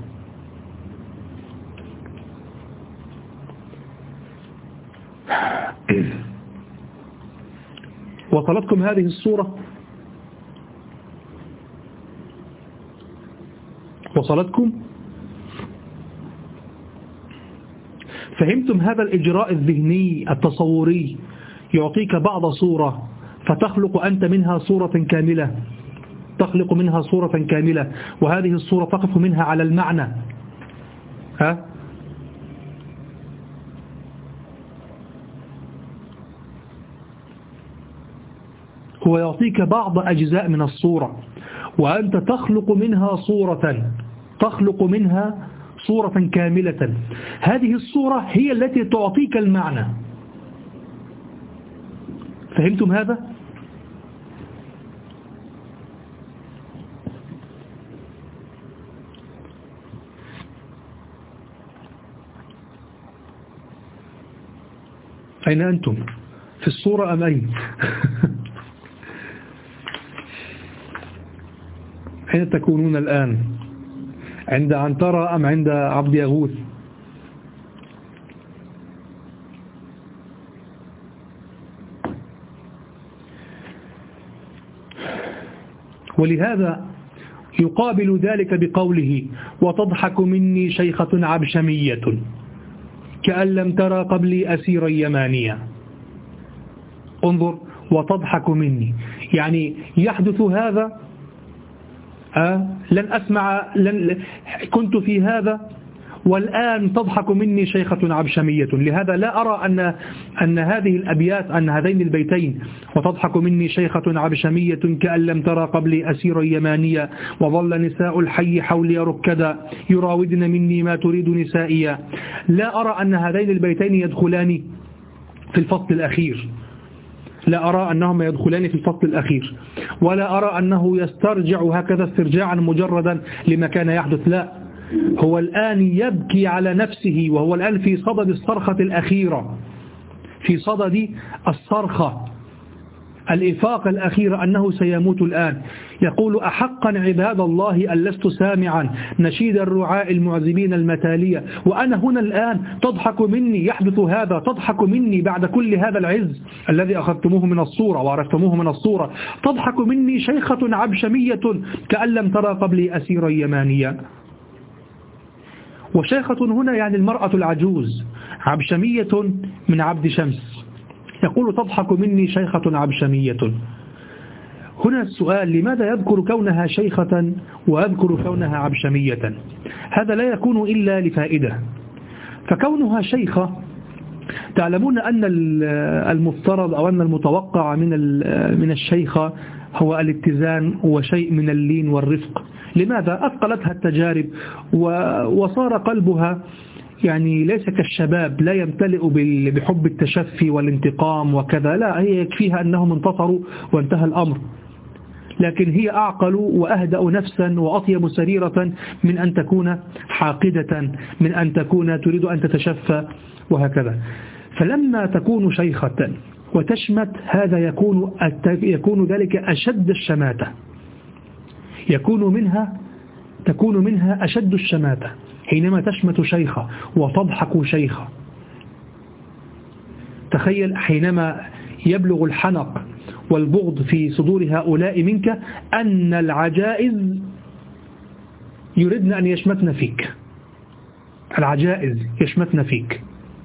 وصلتكم هذه الصورة؟ وصلتكم؟ فهمتم هذا الإجراء الذهني التصوري يعطيك بعض صورة فتخلق أنت منها صورة كاملة، تخلق منها صورة كاملة، وهذه الصورة تقف منها على المعنى. هو يعطيك بعض أجزاء من الصورة وأنت تخلق منها صورة كاملة. هذه الصورة هي التي تعطيك المعنى. فهمتم هذا؟ أين أنتم؟ في الصورة أم أين؟ أين تكونون الآن؟ عند عنترة أم عند عبد يغوث؟ ولهذا يقابل ذلك بقوله وتضحك مني شيخة عبشمية كأن لم ترى قبلي أسيرا يمانيا. انظر، وتضحك مني، يعني يحدث هذا، كنت في هذا والآن تضحك مني شيخة عبشمية. لهذا لا أرى أن هذه الأبيات، أن هذين البيتين وتضحك مني شيخة عبشمية كأن لم ترى قبلي أسيرا يمانيا وظل نساء الحي حولي ركدا يراودن مني ما تريد نسائيا، لا أرى أن هذين البيتين يدخلان في الفصل الأخير، لا أرى أنهما يدخلان في الفصل الأخير، ولا أرى أنه يسترجع هكذا استرجاعا مجردا لما كان يحدث. لا، هو الآن يبكي على نفسه، وهو الآن في صدد الصرخة الأخيرة، في صدد الصرخة الإفاقة الأخيرة أنه سيموت الآن. يقول أحقا عباد الله أن لست سامعا نشيد الرعاء المعزبين المتالية وأنا هنا الآن تضحك مني، يحدث هذا، تضحك مني بعد كل هذا العز الذي أخذتموه من الصورة وعرفتموه من الصورة، تضحك مني شيخة عبشمية كأن لم ترى قبلي أسيرا يمانيا. وشيخة هنا يعني المرأة العجوز، عبشمية من عبد شمس. يقول تضحك مني شيخة عبشمية. هنا السؤال، لماذا يذكر كونها شيخة ويذكر كونها عبشمية؟ هذا لا يكون إلا لفائدة. فكونها شيخة، تعلمون أن المفترض أو أن المتوقع من الشيخة هو الاتزان وشيء من اللين والرفق. لماذا؟ أثقلتها التجارب وصار قلبها يعني ليس كالشباب، لا يمتلئ بحب التشفي والانتقام وكذا، لا، هي يكفيها أنهم انتصروا وانتهى الأمر. لكن هي أعقل وأهدأ نفسا وأطيب سريرة من أن تكون حاقدة، من أن تكون تريد أن تتشفى وهكذا. فلما تكون شيخة وتشمت، هذا يكون ذلك أشد الشماتة، تكون منها أشد الشماتة حينما تشمت شيخة وتضحك شيخة. تخيل حينما يبلغ الحنق والبغض في صدور هؤلاء منك أن العجائز يردن أن يشمتن فيك، العجائز يشمتن فيك.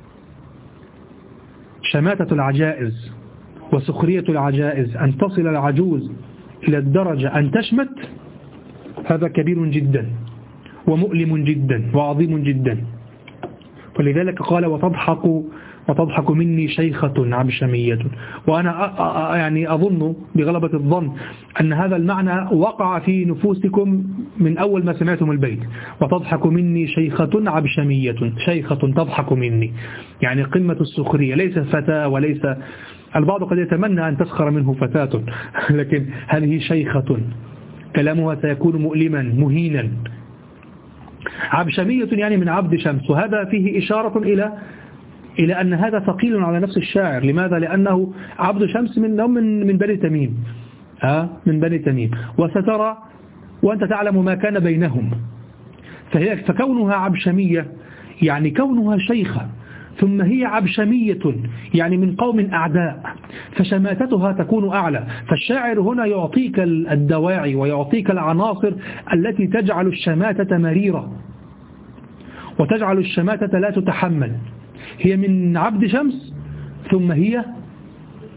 شماتة العجائز وسخرية العجائز، أن تصل العجوز إلى الدرجة أن تشمت، هذا كبير جدا ومؤلم جدا وعظيم جدا. ولذلك قال وتضحك مني شيخة عبشمية. وأنا يعني أظن بغلبة الظن أن هذا المعنى وقع في نفوسكم من أول ما سمعتم البيت. وتضحك مني شيخة عبشمية، شيخة تضحك مني، يعني قمة السخرية، ليس فتاة وليس، البعض قد يتمنى أن تسخر منه فتاة، لكن هذه شيخة كلامها سيكون مؤلما مهينا. عبشمية يعني من عبد شمس، وهذا فيه إشارة إلى أن هذا ثقيل على نفس الشاعر. لماذا؟ لأنه عبد شمس من بني تميم، من بني تميم، وسترى وأنت تعلم ما كان بينهم. فكونها عبشمية يعني كونها شيخة، ثم هي عبشمية يعني من قوم أعداء، فشماتتها تكون أعلى. فالشاعر هنا يعطيك الدواعي ويعطيك العناصر التي تجعل الشماتة مريرة وتجعل الشماتة لا تتحمل. هي من عبد شمس ثم هي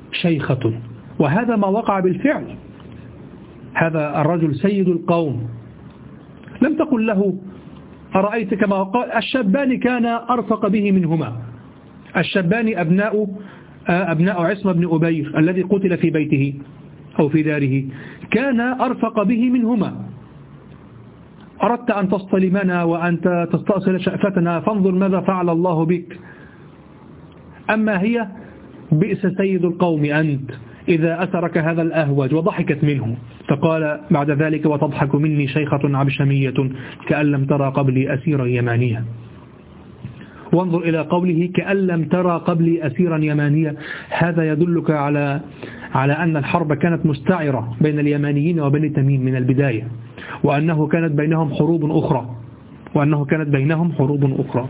شيخة. وهذا ما وقع بالفعل. هذا الرجل سيد القوم، لم تقل له أرأيت كما قال الشابان كان أرفق به منهما. الشابان أبناء عصمة بن أبير الذي قتل في بيته أو في داره، كان أرفق به منهما. أردت أن تصطلمنا وأنت تستأصل شأفتنا، فانظر ماذا فعل الله بك. أما هي بئس سيد القوم أنت إذا أسرك هذا الأهوج، وضحكت منه. فقال بعد ذلك وتضحك مني شيخة عبشمية كأن لم ترى قبلي أسيرا يمانيا. وانظر إلى قوله كأن لم ترى قبلي أسيرا يمانيا. هذا يدلك على أن الحرب كانت مستعرة بين اليمانيين وبني تميم من البداية، وأنه كانت بينهم حروب أخرى.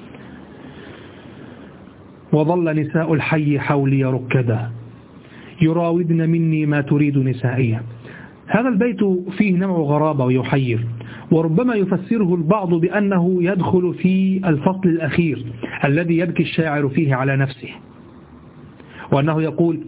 وظل نساء الحي حولي ركدا يراودن مني ما تريد نسائيا. هذا البيت فيه نوع غرابة ويحير، وربما يفسره البعض بأنه يدخل في الفصل الأخير الذي يبكي الشاعر فيه على نفسه، وأنه يقول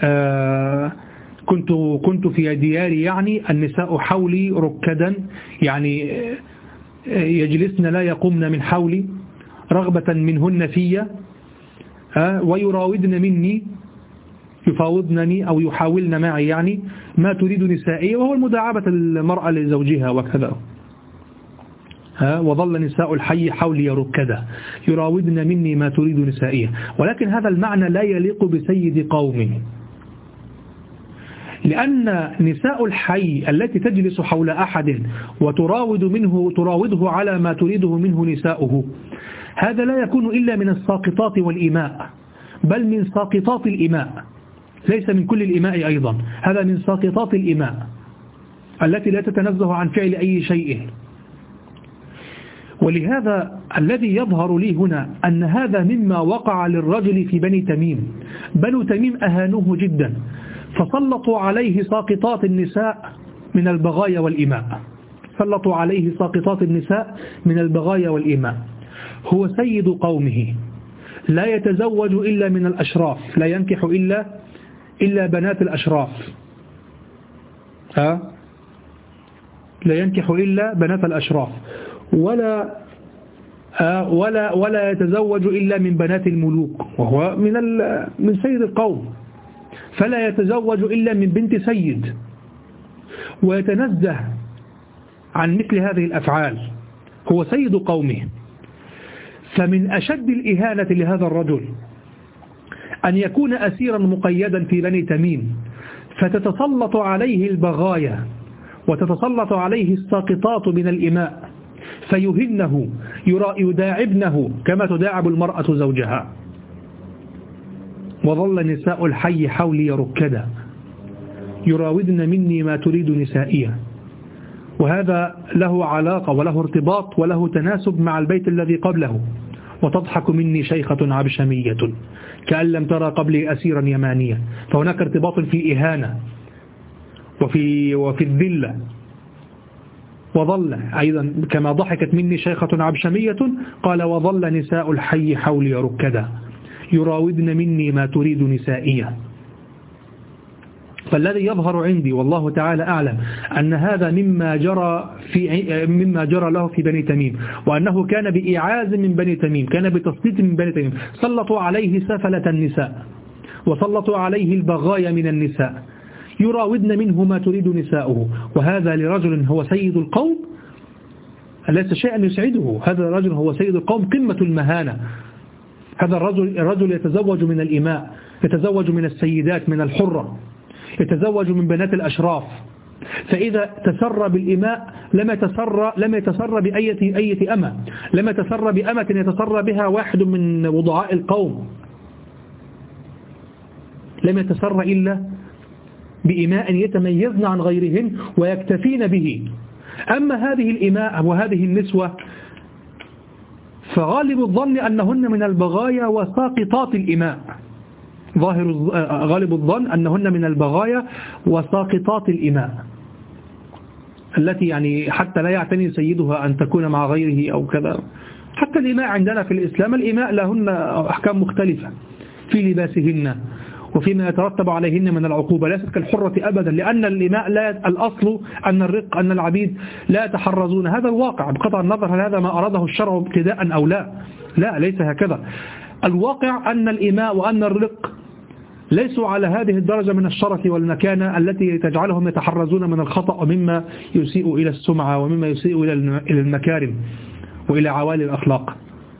كنت في دياري، يعني النساء حولي ركدا، يعني يجلسن لا يقومن من حولي رغبة منهن في، ويراودن مني، يفاوضنني أو يحاولن معي، يعني ما تريد نسائي، وهو المداعبة المرأة لزوجها وكذا. وظل نساء الحي حولي ركدا يراودن مني ما تريد نسائية. ولكن هذا المعنى لا يليق بسيد قومه، لأن نساء الحي التي تجلس حول أحد تراوده على ما تريده منه نساؤه، هذا لا يكون إلا من الساقطات والإماء، بل من ساقطات الإماء، ليس من كل الإماء أيضا. هذا من ساقطات الإماء التي لا تتنزه عن فعل أي شيء. ولهذا الذي يظهر لي هنا أن هذا مما وقع للرجل في بني تميم. بنو تميم أهانوه جدا، فسلطوا عليه ساقطات النساء من البغايا والإماء. سلطوا عليه ساقطات النساء من البغايا والإماء. هو سيد قومه، لا يتزوج إلا من الأشراف، لا ينكح إلا بنات الأشراف، لا ينكح إلا بنات الأشراف، ولا يتزوج إلا من بنات الملوك، وهو من سيد القوم، فلا يتزوج إلا من بنت سيد، ويتنزه عن مثل هذه الأفعال. هو سيد قومه. فمن أشد الإهانة لهذا الرجل أن يكون أسيرا مقيدا في بني تميم، فتتسلط عليه البغايا وتتسلط عليه الساقطات من الإماء، فيهنه، يداعبنه كما تداعب المرأة زوجها. وظل نساء الحي حولي ركدا يراودن مني ما تريد نسائية. وهذا له علاقة وله ارتباط وله تناسب مع البيت الذي قبله. وتضحك مني شيخة عبشمية كأن لم ترى قبلي أسيرا يمانيا. فهناك ارتباط في الإهانة وفي الذلة. وظل أيضا كما ضحكت مني شيخة عبشمية، قال وظل نساء الحي حولي ركدا يراودن مني ما تريد نسائية. فالذي يظهر عندي والله تعالى أعلم أن هذا مما جرى له في بني تميم، وأنه كان بإعاز من بني تميم، كان بتسليط من بني تميم. سلطوا عليه سفلة النساء، وسلطوا عليه البغايا من النساء، يراودن منه ما تريد نساؤه. وهذا لرجل هو سيد القوم ليس شيئا يسعده. هذا الرجل هو سيد القوم، قمة المهانة. هذا الرجل يتزوج من الإماء، يتزوج من السيدات، من الحرة، يتزوج من بنات الأشراف. فإذا تسر بالإماء لم يتسر بأية أمة، لم يتسر بأمة يتسر بها واحد من وضعاء القوم، لم يتسر إلا بإماء يتميزن عن غيرهن ويكتفين به. أما هذه الإماء وهذه النسوة فغالب الظن أنهن من البغايا وساقطات الإماء، غالب الظن أنهن من البغايا وساقطات الإماء، التي يعني حتى لا يعتني سيدها أن تكون مع غيره أو كذا. حتى الإماء عندنا في الإسلام، الإماء لهن أحكام مختلفة في لباسهن وفيما يترتب عليهن من العقوبة، ليست كالحرة أبدا، لأن الإماء لا الأصل أن الرق أن العبيد لا يتحرزون. هذا الواقع بقطع النظر هل هذا ما أراده الشرع ابتداء أو لا. لا، ليس هكذا. الواقع أن الإماء وأن الرق ليسوا على هذه الدرجة من الشرف والمكانة التي تجعلهم يتحرزون من الخطأ ومما يسيء إلى السمعة ومما يسيء إلى المكارم وإلى عوالي الأخلاق.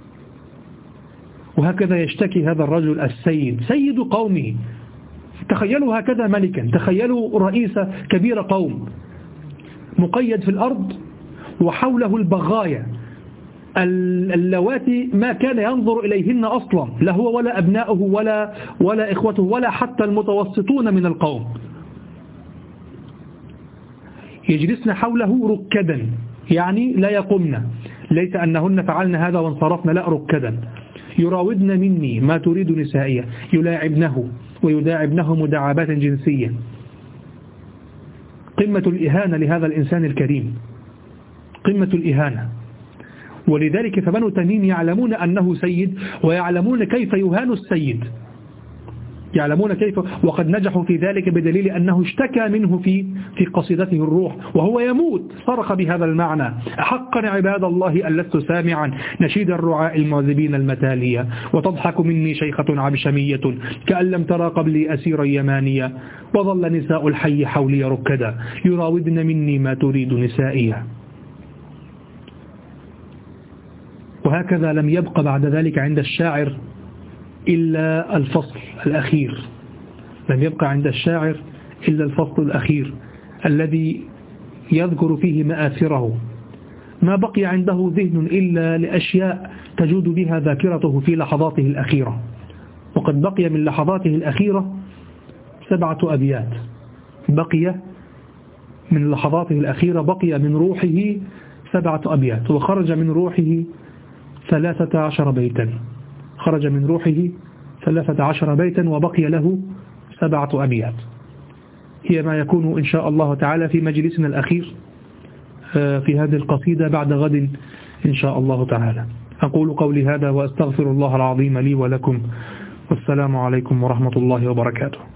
وهكذا يشتكي هذا الرجل السيد، سيد قومه. تخيلوا هكذا ملكا، تخيلوا رئيس كبير قوم مقيد في الأرض وحوله البغايا اللواتي ما كان ينظر إليهن أصلا، لا هو ولا أبناؤه ولا إخوته ولا حتى المتوسطون من القوم، يجلسن حوله ركدا، يعني لا يقمن، ليس أنهن فعلن هذا وانصرفن، لا، ركدا. يراودن مني ما تريد نسائية، يلاعبنه ويداعبنه مداعبات جنسية. قمة الإهانة لهذا الإنسان الكريم، قمة الإهانة. ولذلك فبنو تميم يعلمون أنه سيد ويعلمون كيف يهان السيد، يعلمون كيف، وقد نجحوا في ذلك بدليل أنه اشتكى منه في قصيدته الروح وهو يموت، صرخ بهذا المعنى: حقا عباد الله أن لست سامعا نشيد الرعاء المعذبين المتالية، وتضحك مني شيخة عبشمية كأن لم ترى قبلي أسيرا يمانية، وظل نساء الحي حولي ركدا يراودن مني ما تريد نسائية. وهكذا لم يبق بعد ذلك عند الشاعر إلا الفصل الأخير، لم يبقى عند الشاعر إلا الفصل الأخير الذي يذكر فيه مآثره. ما بقي عنده ذهن إلا لأشياء تجود بها ذاكرته في لحظاته الأخيرة، وقد بقي من لحظاته الأخيرة 7 أبيات، بقي من لحظاته الأخيرة بقي من روحه 7 أبيات، وخرج من روحه 13 بيتا، خرج من روحه 13 بيتا وبقي له 7 أبيات. هي ما يكون إن شاء الله تعالى في مجلسنا الأخير في هذه القصيدة بعد غد إن شاء الله تعالى. أقول قولي هذا وأستغفر الله العظيم لي ولكم، والسلام عليكم ورحمة الله وبركاته.